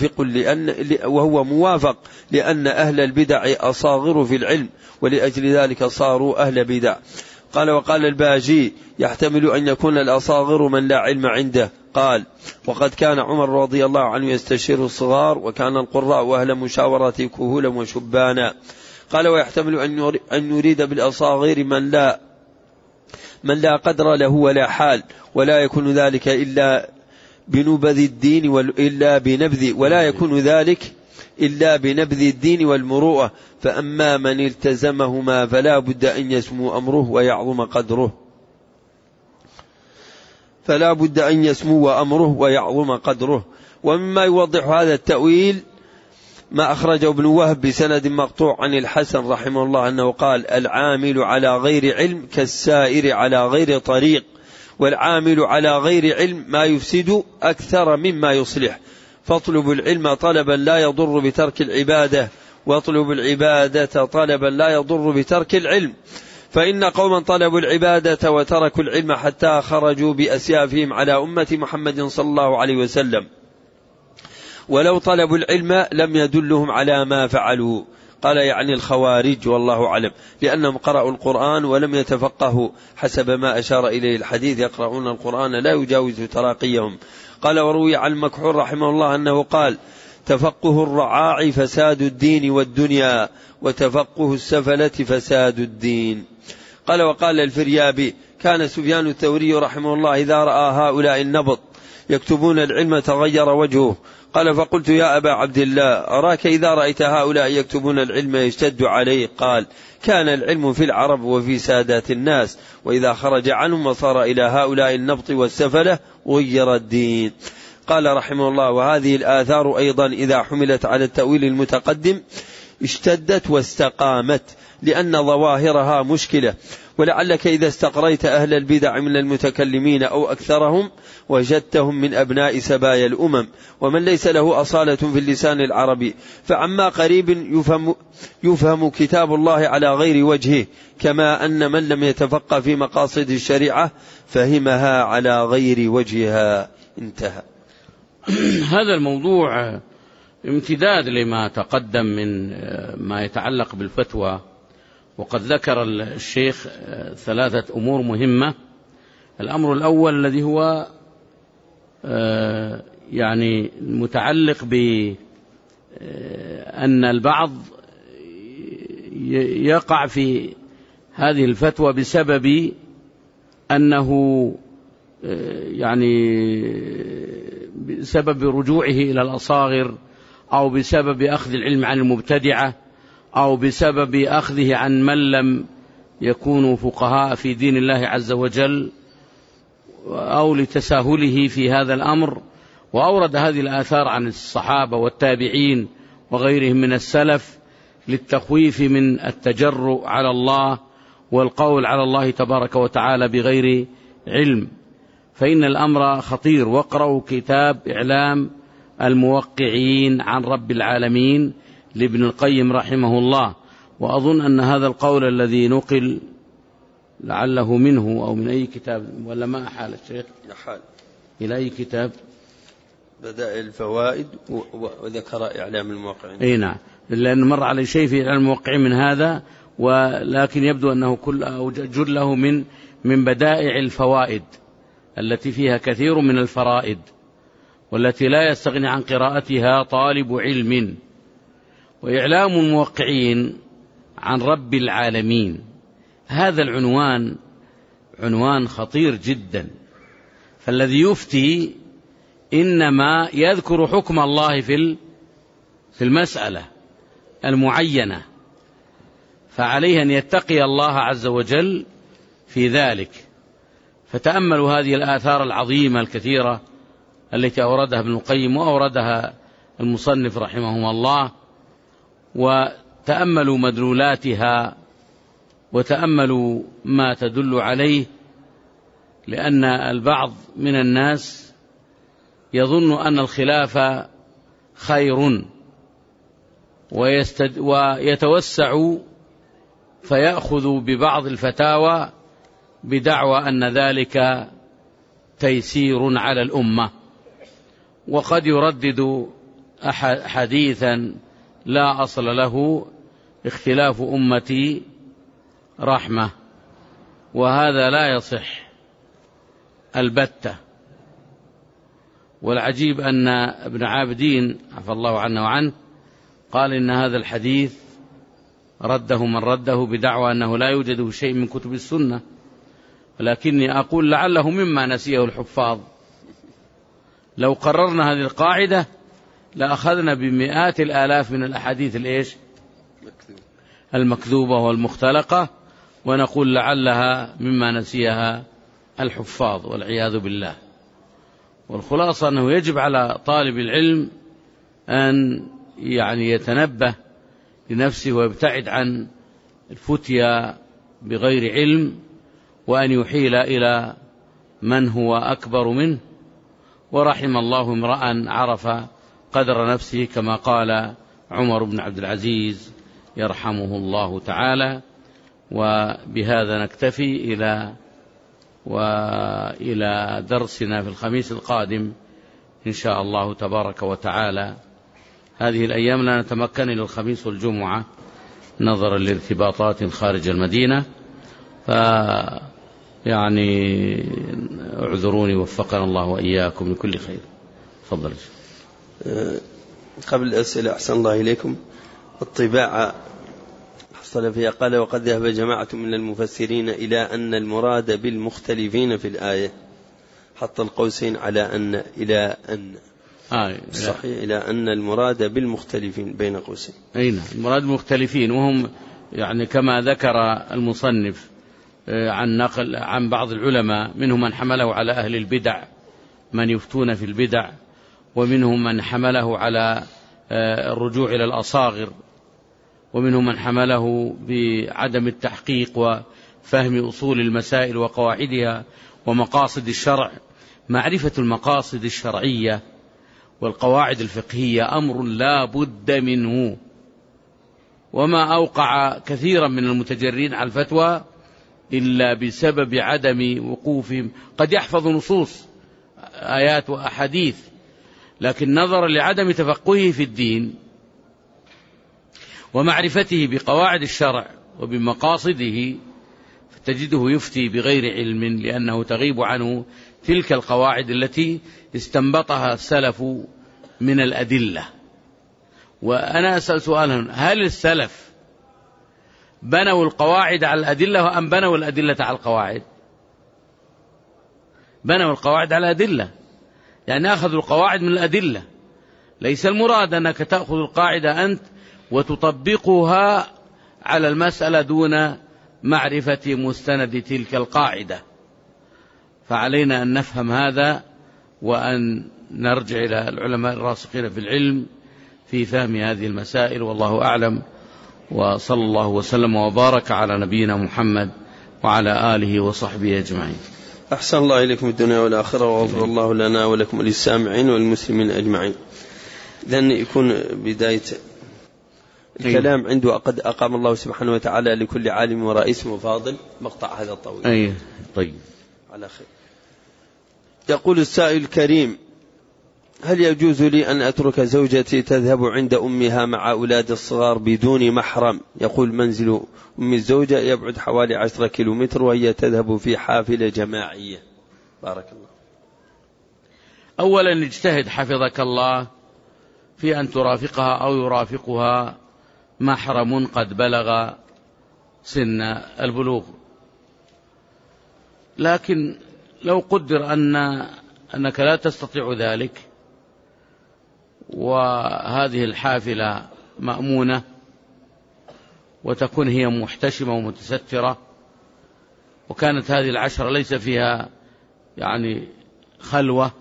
موافق لأن أهل البدع أصاغر في العلم، ولأجل ذلك صاروا أهل بدع. قال وقال الباجي يحتمل أن يكون الأصاغر من لا علم عنده. قال وقد كان عمر رضي الله عنه يستشير الصغار، وكان القراء وأهل مشاورة كهولا وشبانا. قال ويحتمل أن يريد بالأصاغر من لا قدر له ولا حال، ولا يكون ذلك إلا بنبذ الدين ولا يكون ذلك إلا بنبذ الدين والمروءة، فأما من التزمهما فلا بد أن يسمو أمره ويعظم قدره. ومما يوضح هذا التأويل ما أخرجه ابن وهب بسند مقطوع عن الحسن رحمه الله أنه قال العامل على غير علم كالسائر على غير طريق، والعامل على غير علم ما يفسد أكثر مما يصلح، فاطلب العلم طلبا لا يضر بترك العبادة، واطلب العبادة طلبا لا يضر بترك العلم، فإن قوما طلبوا العبادة وتركوا العلم حتى خرجوا بأسيافهم على أمة محمد صلى الله عليه وسلم، ولو طلبوا العلم لم يدلهم على ما فعلوا. قال يعني الخوارج والله أعلم، لأنهم قرأوا القرآن ولم يتفقهوا حسب ما أشار إليه الحديث يقرؤون القرآن لا يجاوز تراقيهم. قال وروي عن مكحول رحمه الله أنه قال تفقه الرعاع فساد الدين والدنيا، وتفقه السفلة فساد الدين. قال وقال الفريابي كان سفيان الثوري رحمه الله إذا رأى هؤلاء النبط يكتبون العلم تغير وجهه. قال فقلت يا أبا عبد الله أراك إذا رأيت هؤلاء يكتبون العلم يشتد عليه؟ قال كان العلم في العرب وفي سادات الناس، وإذا خرج عنهم وصار إلى هؤلاء النبط والسفلة غير الدين. قال رحمه الله وهذه الآثار أيضا إذا حملت على التأويل المتقدم اشتدت واستقامت، لأن ظواهرها مشكلة، ولعلك إذا استقريت أهل البدع من المتكلمين أو أكثرهم وجدتهم من أبناء سبايا الأمم، ومن ليس له أصالة في اللسان العربي، فعما قريب يفهم كتاب الله على غير وجهه، كما أن من لم يتفقه في مقاصد الشريعة فهمها على غير وجهها. انتهى. هذا الموضوع امتداد لما تقدم من ما يتعلق بالفتوى، وقد ذكر الشيخ 3 أمور مهمة. الأمر الأول الذي هو يعني متعلق بأن البعض يقع في هذه الفتوى بسبب أنه يعني بسبب رجوعه إلى الأصاغر، أو بسبب أخذ العلم عن المبتدعة، أو بسبب أخذه عن من لم يكونوا فقهاء في دين الله عز وجل، أو لتساهله في هذا الأمر. وأورد هذه الآثار عن الصحابة والتابعين وغيرهم من السلف للتخويف من التجرؤ على الله والقول على الله تبارك وتعالى بغير علم، فإن الأمر خطير. واقرأوا كتاب إعلام الموقعين عن رب العالمين لابن القيم رحمه الله. وأظن أن هذا القول الذي نقل لعله منه أو من أي كتاب، ولا ما أحال الشيخ إلى أي كتاب؟ بدائل الفوائد وذكر إعلام الموقعين. أي نعم، لأن مر على شيء في إعلام الموقعين من هذا، ولكن يبدو أنه جله من بدائع الفوائد التي فيها كثير من الفرائد. والتي لا يستغني عن قراءتها طالب علم، وإعلام الموقعين عن رب العالمين. هذا العنوان عنوان خطير جدا، فالذي يفتي إنما يذكر حكم الله في المسألة المعينة، فعليه أن يتقي الله عز وجل في ذلك. فتأملوا هذه الآثار العظيمة الكثيرة التي أوردها ابن القيم وأوردها المصنف رحمهم الله، وتأملوا مدلولاتها وتأملوا ما تدل عليه، لأن البعض من الناس يظن أن الخلاف خير ويتوسع فيأخذ ببعض الفتاوى بدعوى أن ذلك تيسير على الأمة، وقد يردد حديثا لا أصل له: اختلاف أمتي رحمة، وهذا لا يصح البتة. والعجيب أن ابن عابدين عفى الله عنه وعنه قال إن هذا الحديث رده من رده بدعوى أنه لا يوجد شيء من كتب السنة، ولكني أقول لعله مما نسيه الحفاظ. لو قررنا هذه القاعدة لأخذنا بمئات الآلاف من الأحاديث المكذوبة والمختلقة، ونقول لعلها مما نسيها الحفاظ والعياذ بالله. والخلاصة أنه يجب على طالب العلم أن يتنبه لنفسه ويبتعد عن الفتيا بغير علم، وأن يحيل إلى من هو أكبر منه. ورحم الله امرأ عرف قدر نفسه، كما قال عمر بن عبد العزيز يرحمه الله تعالى. وبهذا نكتفي إلى درسنا في الخميس القادم إن شاء الله تبارك وتعالى. هذه الأيام لا نتمكن إلى الخميس والجمعة نظرا لارتباطات خارج المدينة، اعذروني وفقنا الله وإياكم لكل خير. تفضل. قبل الأسئلة أحسن الله إليكم. الطباعة حصل فيها قال: وقد ذهب جماعة من المفسرين إلى أن المراد بالمختلفين في الآية، حط القوسين على أن إلى أن صحيح إلى أن المراد بالمختلفين بين قوسين. أين المراد بالمختلفين؟ وهم كما ذكر المصنف عن نقل عن بعض العلماء، منهم من حمله على أهل البدع، من يفتون في البدع، ومنهم من حمله على الرجوع إلى الأصاغر، ومنهم من حمله بعدم التحقيق وفهم أصول المسائل وقواعدها ومقاصد الشرع. معرفة المقاصد الشرعية والقواعد الفقهية أمر لا بد منه، وما أوقع كثيرا من المتجرين على الفتوى إلا بسبب عدم وقوفهم. قد يحفظ نصوص آيات وأحاديث، لكن نظرا لعدم تفقهه في الدين ومعرفته بقواعد الشرع وبمقاصده فتجده يفتي بغير علم، لأنه تغيب عنه تلك القواعد التي استنبطها السلف من الأدلة. وأنا أسأل سؤالا: هل السلف بنوا القواعد على الأدلة أم بنوا الأدلة على القواعد؟ بنوا القواعد على الأدلة، أخذوا القواعد من الأدلة. ليس المراد أنك تأخذ القاعدة أنت وتطبقها على المسألة دون معرفة مستند تلك القاعدة. فعلينا أن نفهم هذا، وأن نرجع إلى العلماء الراسخين في العلم في فهم هذه المسائل. والله أعلم، وصلى الله وسلم وبارك على نبينا محمد وعلى آله وصحبه أجمعين. أحسن الله إليكم الدنيا والآخرة، وغفر الله لنا ولكم وللسامعين والمسلمين أجمعين. لأن يكون بداية الكلام عنده قد أقام الله سبحانه وتعالى لكل عالم ورئيس وفاضل مقطع هذا الطويل. طيب على خير. يقول السائل الكريم: هل يجوز لي أن أترك زوجتي تذهب عند أمها مع أولاد الصغار بدون محرم؟ يقول: منزل أم الزوجة يبعد حوالي 10 كيلومتر، وهي تذهب في حافلة جماعية. بارك الله. أولا اجتهد حفظك الله في أن ترافقها أو يرافقها محرم قد بلغ سن البلوغ. لكن لو قدر أنك لا تستطيع ذلك وهذه الحافلة مأمونة وتكون هي محتشمة ومتسترة، وكانت هذه العشرة ليس فيها يعني خلوة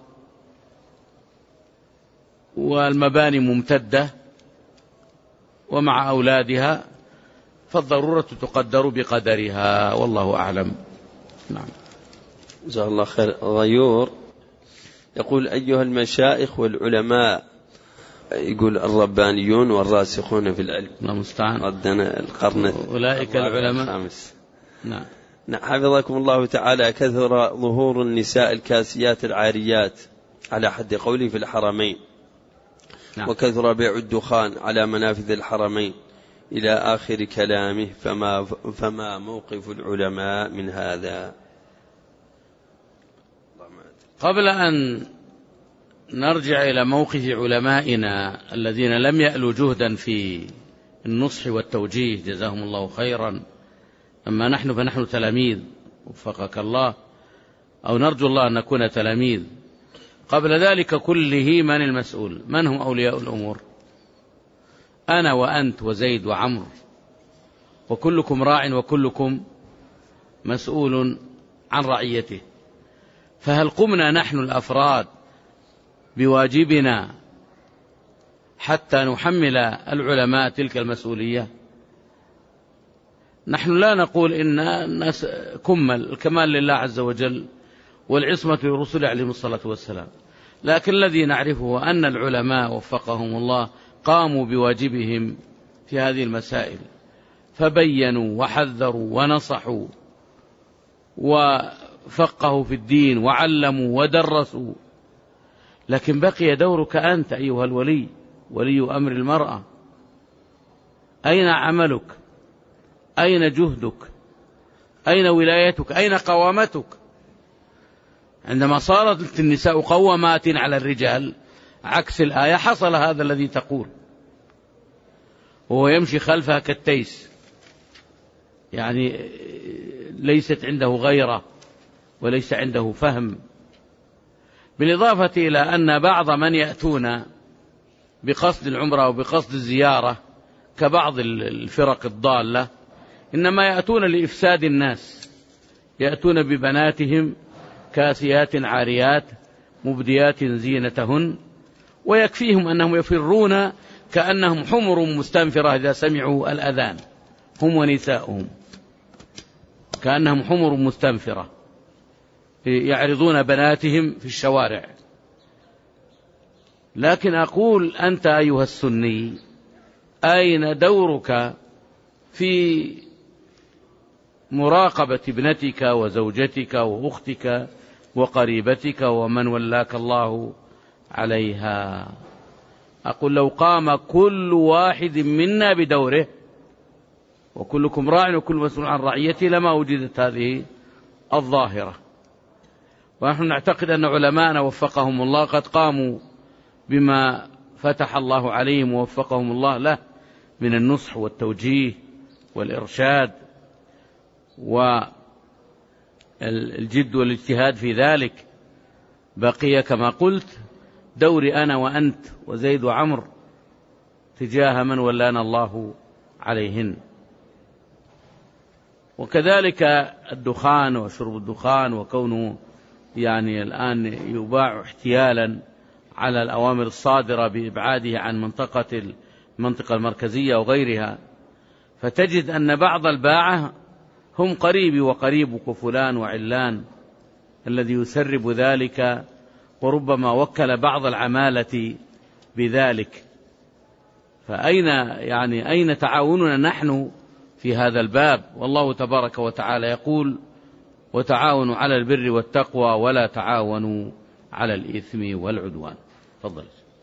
والمباني ممتدة ومع أولادها، فالضرورة تقدر بقدرها، والله أعلم. نعم. جزاه الله خير. غيور يقول: أيها المشايخ والعلماء، يقول الربانيون والراسخون في العلم، المستعان، ردنا القرن أولئك العلماء الخامس. نعم. حفظكم الله تعالى. كثر ظهور النساء الكاسيات العاريات على حد قوله في الحرمين. نعم. وكثر بيع الدخان على منافذ الحرمين إلى آخر كلامه، فما موقف العلماء من هذا؟ قبل أن نرجع إلى موقف علمائنا الذين لم يألوا جهدا في النصح والتوجيه جزاهم الله خيرا، أما نحن فنحن تلاميذ وفقك الله، أو نرجو الله أن نكون تلاميذ. قبل ذلك كله من المسؤول؟ من هم أولياء الأمور؟ أنا وأنت وزيد وعمر، وكلكم راع وكلكم مسؤول عن رعيته. فهل قمنا نحن الأفراد بواجبنا حتى نحمل العلماء تلك المسؤولية؟ نحن لا نقول إن الناس الكمال لله عز وجل والعصمة للرسل عليهم الصلاة والسلام، لكن الذي نعرفه أن العلماء وفقهم الله قاموا بواجبهم في هذه المسائل، فبينوا وحذروا ونصحوا وفقهوا في الدين وعلموا ودرسوا. لكن بقي دورك أنت أيها الولي، ولي أمر المرأة. أين عملك؟ أين جهدك؟ أين ولايتك؟ أين قوامتك؟ عندما صارت النساء قوامات على الرجال عكس الآية حصل هذا الذي تقول، وهو يمشي خلفها كالتيس، يعني ليست عنده غيرة وليس عنده فهم. بالإضافة إلى أن بعض من يأتون بقصد العمرة وبقصد الزيارة كبعض الفرق الضالة إنما يأتون لإفساد الناس، يأتون ببناتهم كاسيات عاريات مبديات زينتهن، ويكفيهم أنهم يفرون كأنهم حمر مستنفرة إذا سمعوا الأذان، هم ونساؤهم كأنهم حمر مستنفرة يعرضون بناتهم في الشوارع. لكن أقول أنت أيها السني، أين دورك في مراقبة ابنتك وزوجتك وأختك وقريبتك ومن ولاك الله عليها؟ أقول لو قام كل واحد منا بدوره، وكلكم راع وكل مسؤول عن رعيته، لما وجدت هذه الظاهرة. ونحن نعتقد أن علماءنا وفقهم الله قد قاموا بما فتح الله عليهم ووفقهم الله له من النصح والتوجيه والإرشاد والجد والاجتهاد في ذلك. بقي كما قلت دوري أنا وأنت وزيد وعمر تجاه من ولانا الله عليهن. وكذلك الدخان وشرب الدخان وكونه يعني الآن يباع احتيالا على الأوامر الصادرة بإبعاده عن المنطقة المركزية وغيرها، فتجد أن بعض الباعة هم قريبي وقريبك فلان وعلان الذي يسرب ذلك، وربما وكل بعض العمالة بذلك. أين تعاوننا نحن في هذا الباب؟ والله تبارك وتعالى يقول: وتعاونوا على البر والتقوى ولا تعاونوا على الإثم والعدوان. تفضل.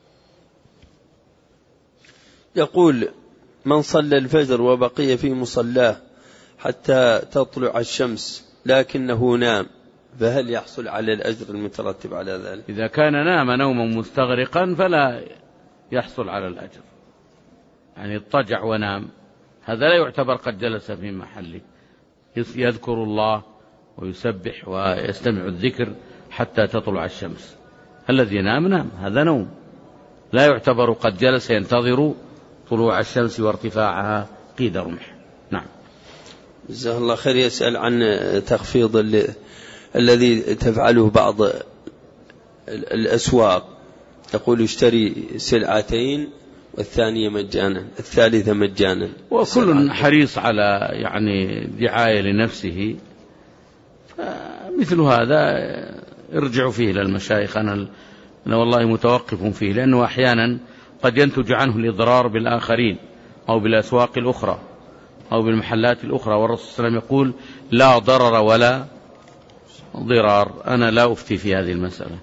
يقول: من صلى الفجر وبقي في مصلاه حتى تطلع الشمس لكنه نام، فهل يحصل على الأجر المترتب على ذلك؟ إذا كان نام نوما مستغرقا فلا يحصل على الأجر، يعني اضطجع ونام، هذا لا يعتبر قد جلس في محله، يذكر الله ويسبح ويستمع الذكر حتى تطلع الشمس. الذي نام هذا نوم، لا يعتبر قد جلس ينتظر طلوع الشمس وارتفاعها قيد رمح. نعم. جزاه الله خير. يسأل عن تخفيض الذي تفعله بعض الأسواق، يقول اشتري سلعتين والثانية مجانا الثالثة مجانا، وكل حريص على يعني دعاية لنفسه، مثل هذا ارجعوا فيه للمشايخ. أنا والله متوقف فيه، لأنه أحيانا قد ينتج عنه الإضرار بالآخرين أو بالأسواق الأخرى أو بالمحلات الأخرى، والرسول صلى الله عليه وسلم يقول لا ضرر ولا ضرار. أنا لا أفتي في هذه المسألة.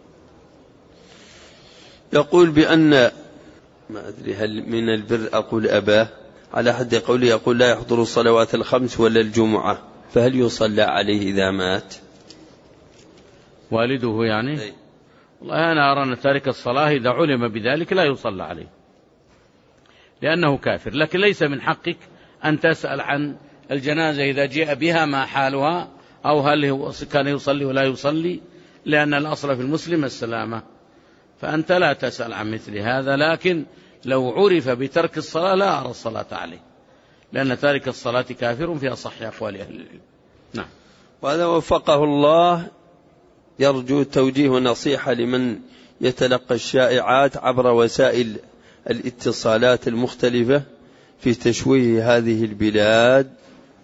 يقول بأن ما أدري هل من البر أقول أباه، على حد قوله يقول لا يحضر الصلوات الخمس ولا الجمعة، فهل يصلى عليه إذا مات؟ والده يعني؟ والله أنا أرى أن تارك الصلاة إذا علم بذلك لا يصلى عليه، لأنه كافر. لكن ليس من حقك أن تسأل عن الجنازة إذا جاء بها ما حالها، أو هل كان يصلي ولا يصلي، لأن الأصل في المسلم السلامة، فأنت لا تسأل عن مثل هذا. لكن لو عرف بترك الصلاة لا أرى الصلاة عليه، لأن تارك الصلاة كافر في أصح أقوال أهل العلم. نعم. وهذا وفقه الله يرجو توجيه ونصيحة لمن يتلقى الشائعات عبر وسائل الاتصالات المختلفة في تشويه هذه البلاد.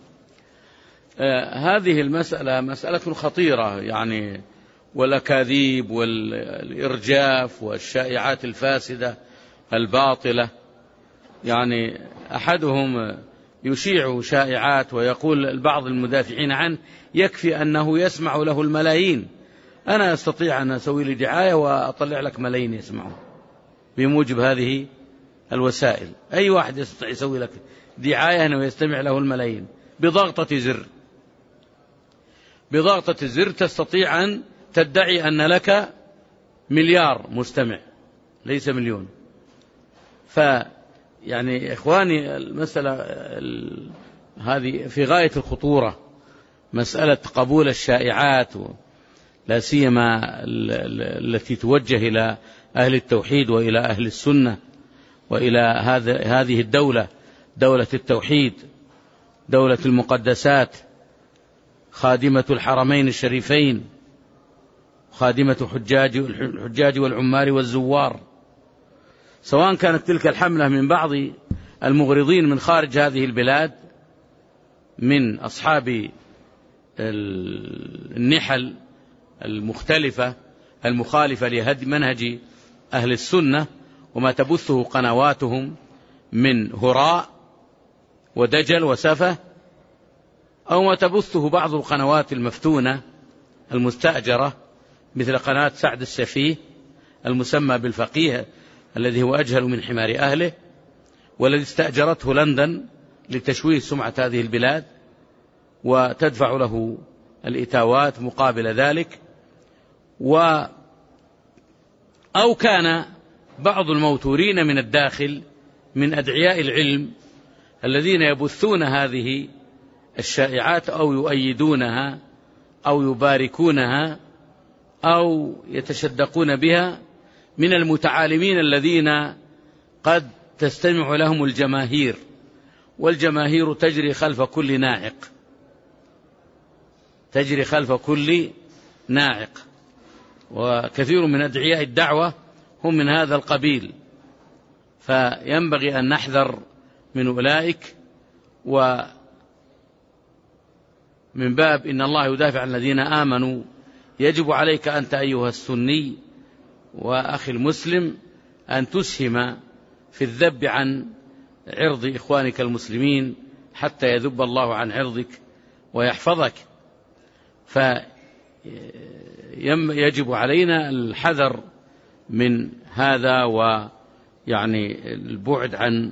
هذه المسألة مسألة خطيرة، يعني والأكاذيب والإرجاف والشائعات الفاسدة الباطلة. يعني أحدهم يشيع شائعات ويقول البعض المدافعين عنه يكفي أنه يسمع له الملايين، أنا أستطيع أن أسوي لي دعاية وأطلع لك ملايين يسمعون بموجب هذه الوسائل. أي واحد يستطيع يسوي لك دعاية أنه يستمع له الملايين بضغطة زر. بضغطة زر تستطيع أن تدعي أن لك مليار مستمع، ليس مليون. يعني إخواني المسألة هذه في غاية الخطورة، مسألة قبول الشائعات، لا سيما التي توجه إلى أهل التوحيد وإلى أهل السنة وإلى هذه الدولة، دولة التوحيد، دولة المقدسات، خادمة الحرمين الشريفين، خادمة الحجاج والعمار والزوار. سواء كانت تلك الحملة من بعض المغرضين من خارج هذه البلاد من أصحاب النحل المختلفة المخالفة لمنهج أهل السنة وما تبثه قنواتهم من هراء ودجل وسفة، أو ما تبثه بعض القنوات المفتونة المستأجرة مثل قناة سعد السفيه المسمى بالفقيه الذي هو أجهل من حمار أهله، والذي استأجرته لندن لتشويه سمعة هذه البلاد وتدفع له الإتاوات مقابل ذلك. أو كان بعض الموتورين من الداخل من أدعياء العلم الذين يبثون هذه الشائعات أو يؤيدونها أو يباركونها أو يتشدقون بها، من المتعالمين الذين قد تستمع لهم الجماهير، والجماهير تجري خلف كل ناعق، تجري خلف كل ناعق، وكثير من أدعياء الدعوة هم من هذا القبيل. فينبغي أن نحذر من أولئك، ومن باب إن الله يدافع عن الذين آمنوا يجب عليك أنت أيها السني وأخي المسلم أن تسهم في الذب عن عرض إخوانك المسلمين حتى يذب الله عن عرضك ويحفظك. فيجب علينا الحذر من هذا، ويعني البعد عن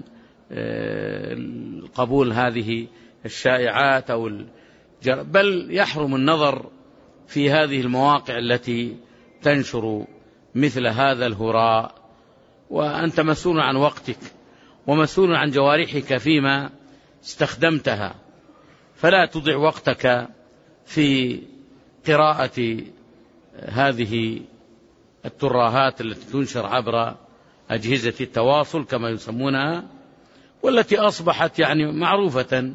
قبول هذه الشائعات بل يحرم النظر في هذه المواقع التي تنشر مثل هذا الهراء، وأنت مسؤول عن وقتك ومسؤول عن جوارحك فيما استخدمتها، فلا تضع وقتك في قراءة هذه الترهات التي تنشر عبر أجهزة التواصل كما يسمونها، والتي أصبحت يعني معروفة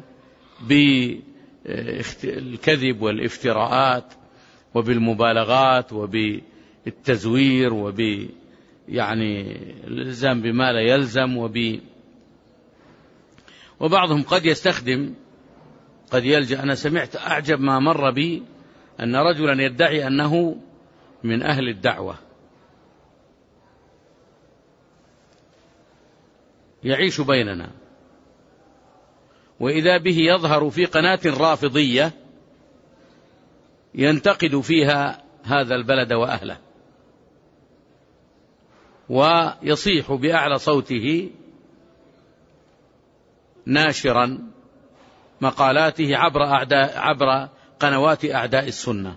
بالكذب والافتراءات وبالمبالغات وبالتزوير يعني الإلزام بما لا يلزم، وبعضهم قد يستخدم قد يلجأ. أنا سمعت أعجب ما مر بي أن رجلا يدعي أنه من أهل الدعوة يعيش بيننا، وإذا به يظهر في قناة رافضية ينتقد فيها هذا البلد وأهله، ويصيح بأعلى صوته ناشرا مقالاته عبر قنوات أعداء السنة.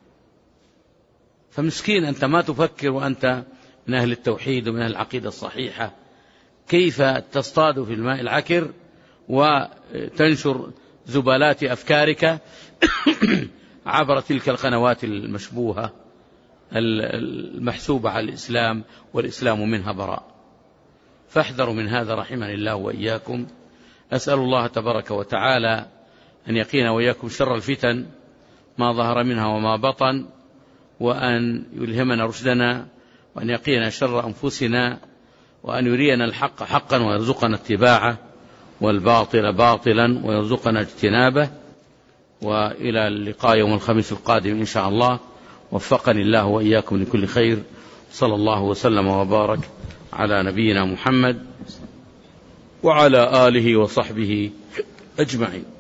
فمسكين أنت ما تفكر وأنت من أهل التوحيد ومن أهل العقيدة الصحيحة، كيف تصطاد في الماء العكر وتنشر زبالات أفكارك عبر تلك القنوات المشبوهة المحسوبة على الإسلام والإسلام منها براء. فاحذروا من هذا رحمني الله وإياكم. أسأل الله تبارك وتعالى أن يقينا وإياكم شر الفتن ما ظهر منها وما بطن، وأن يلهمنا رشدنا، وأن يقينا شر أنفسنا، وأن يرينا الحق حقا ويرزقنا اتباعه، والباطل باطلا ويرزقنا اجتنابه. وإلى اللقاء يوم الخميس القادم إن شاء الله. وفقني الله وإياكم لكل خير. صلى الله وسلم وبارك على نبينا محمد وعلى آله وصحبه أجمعين.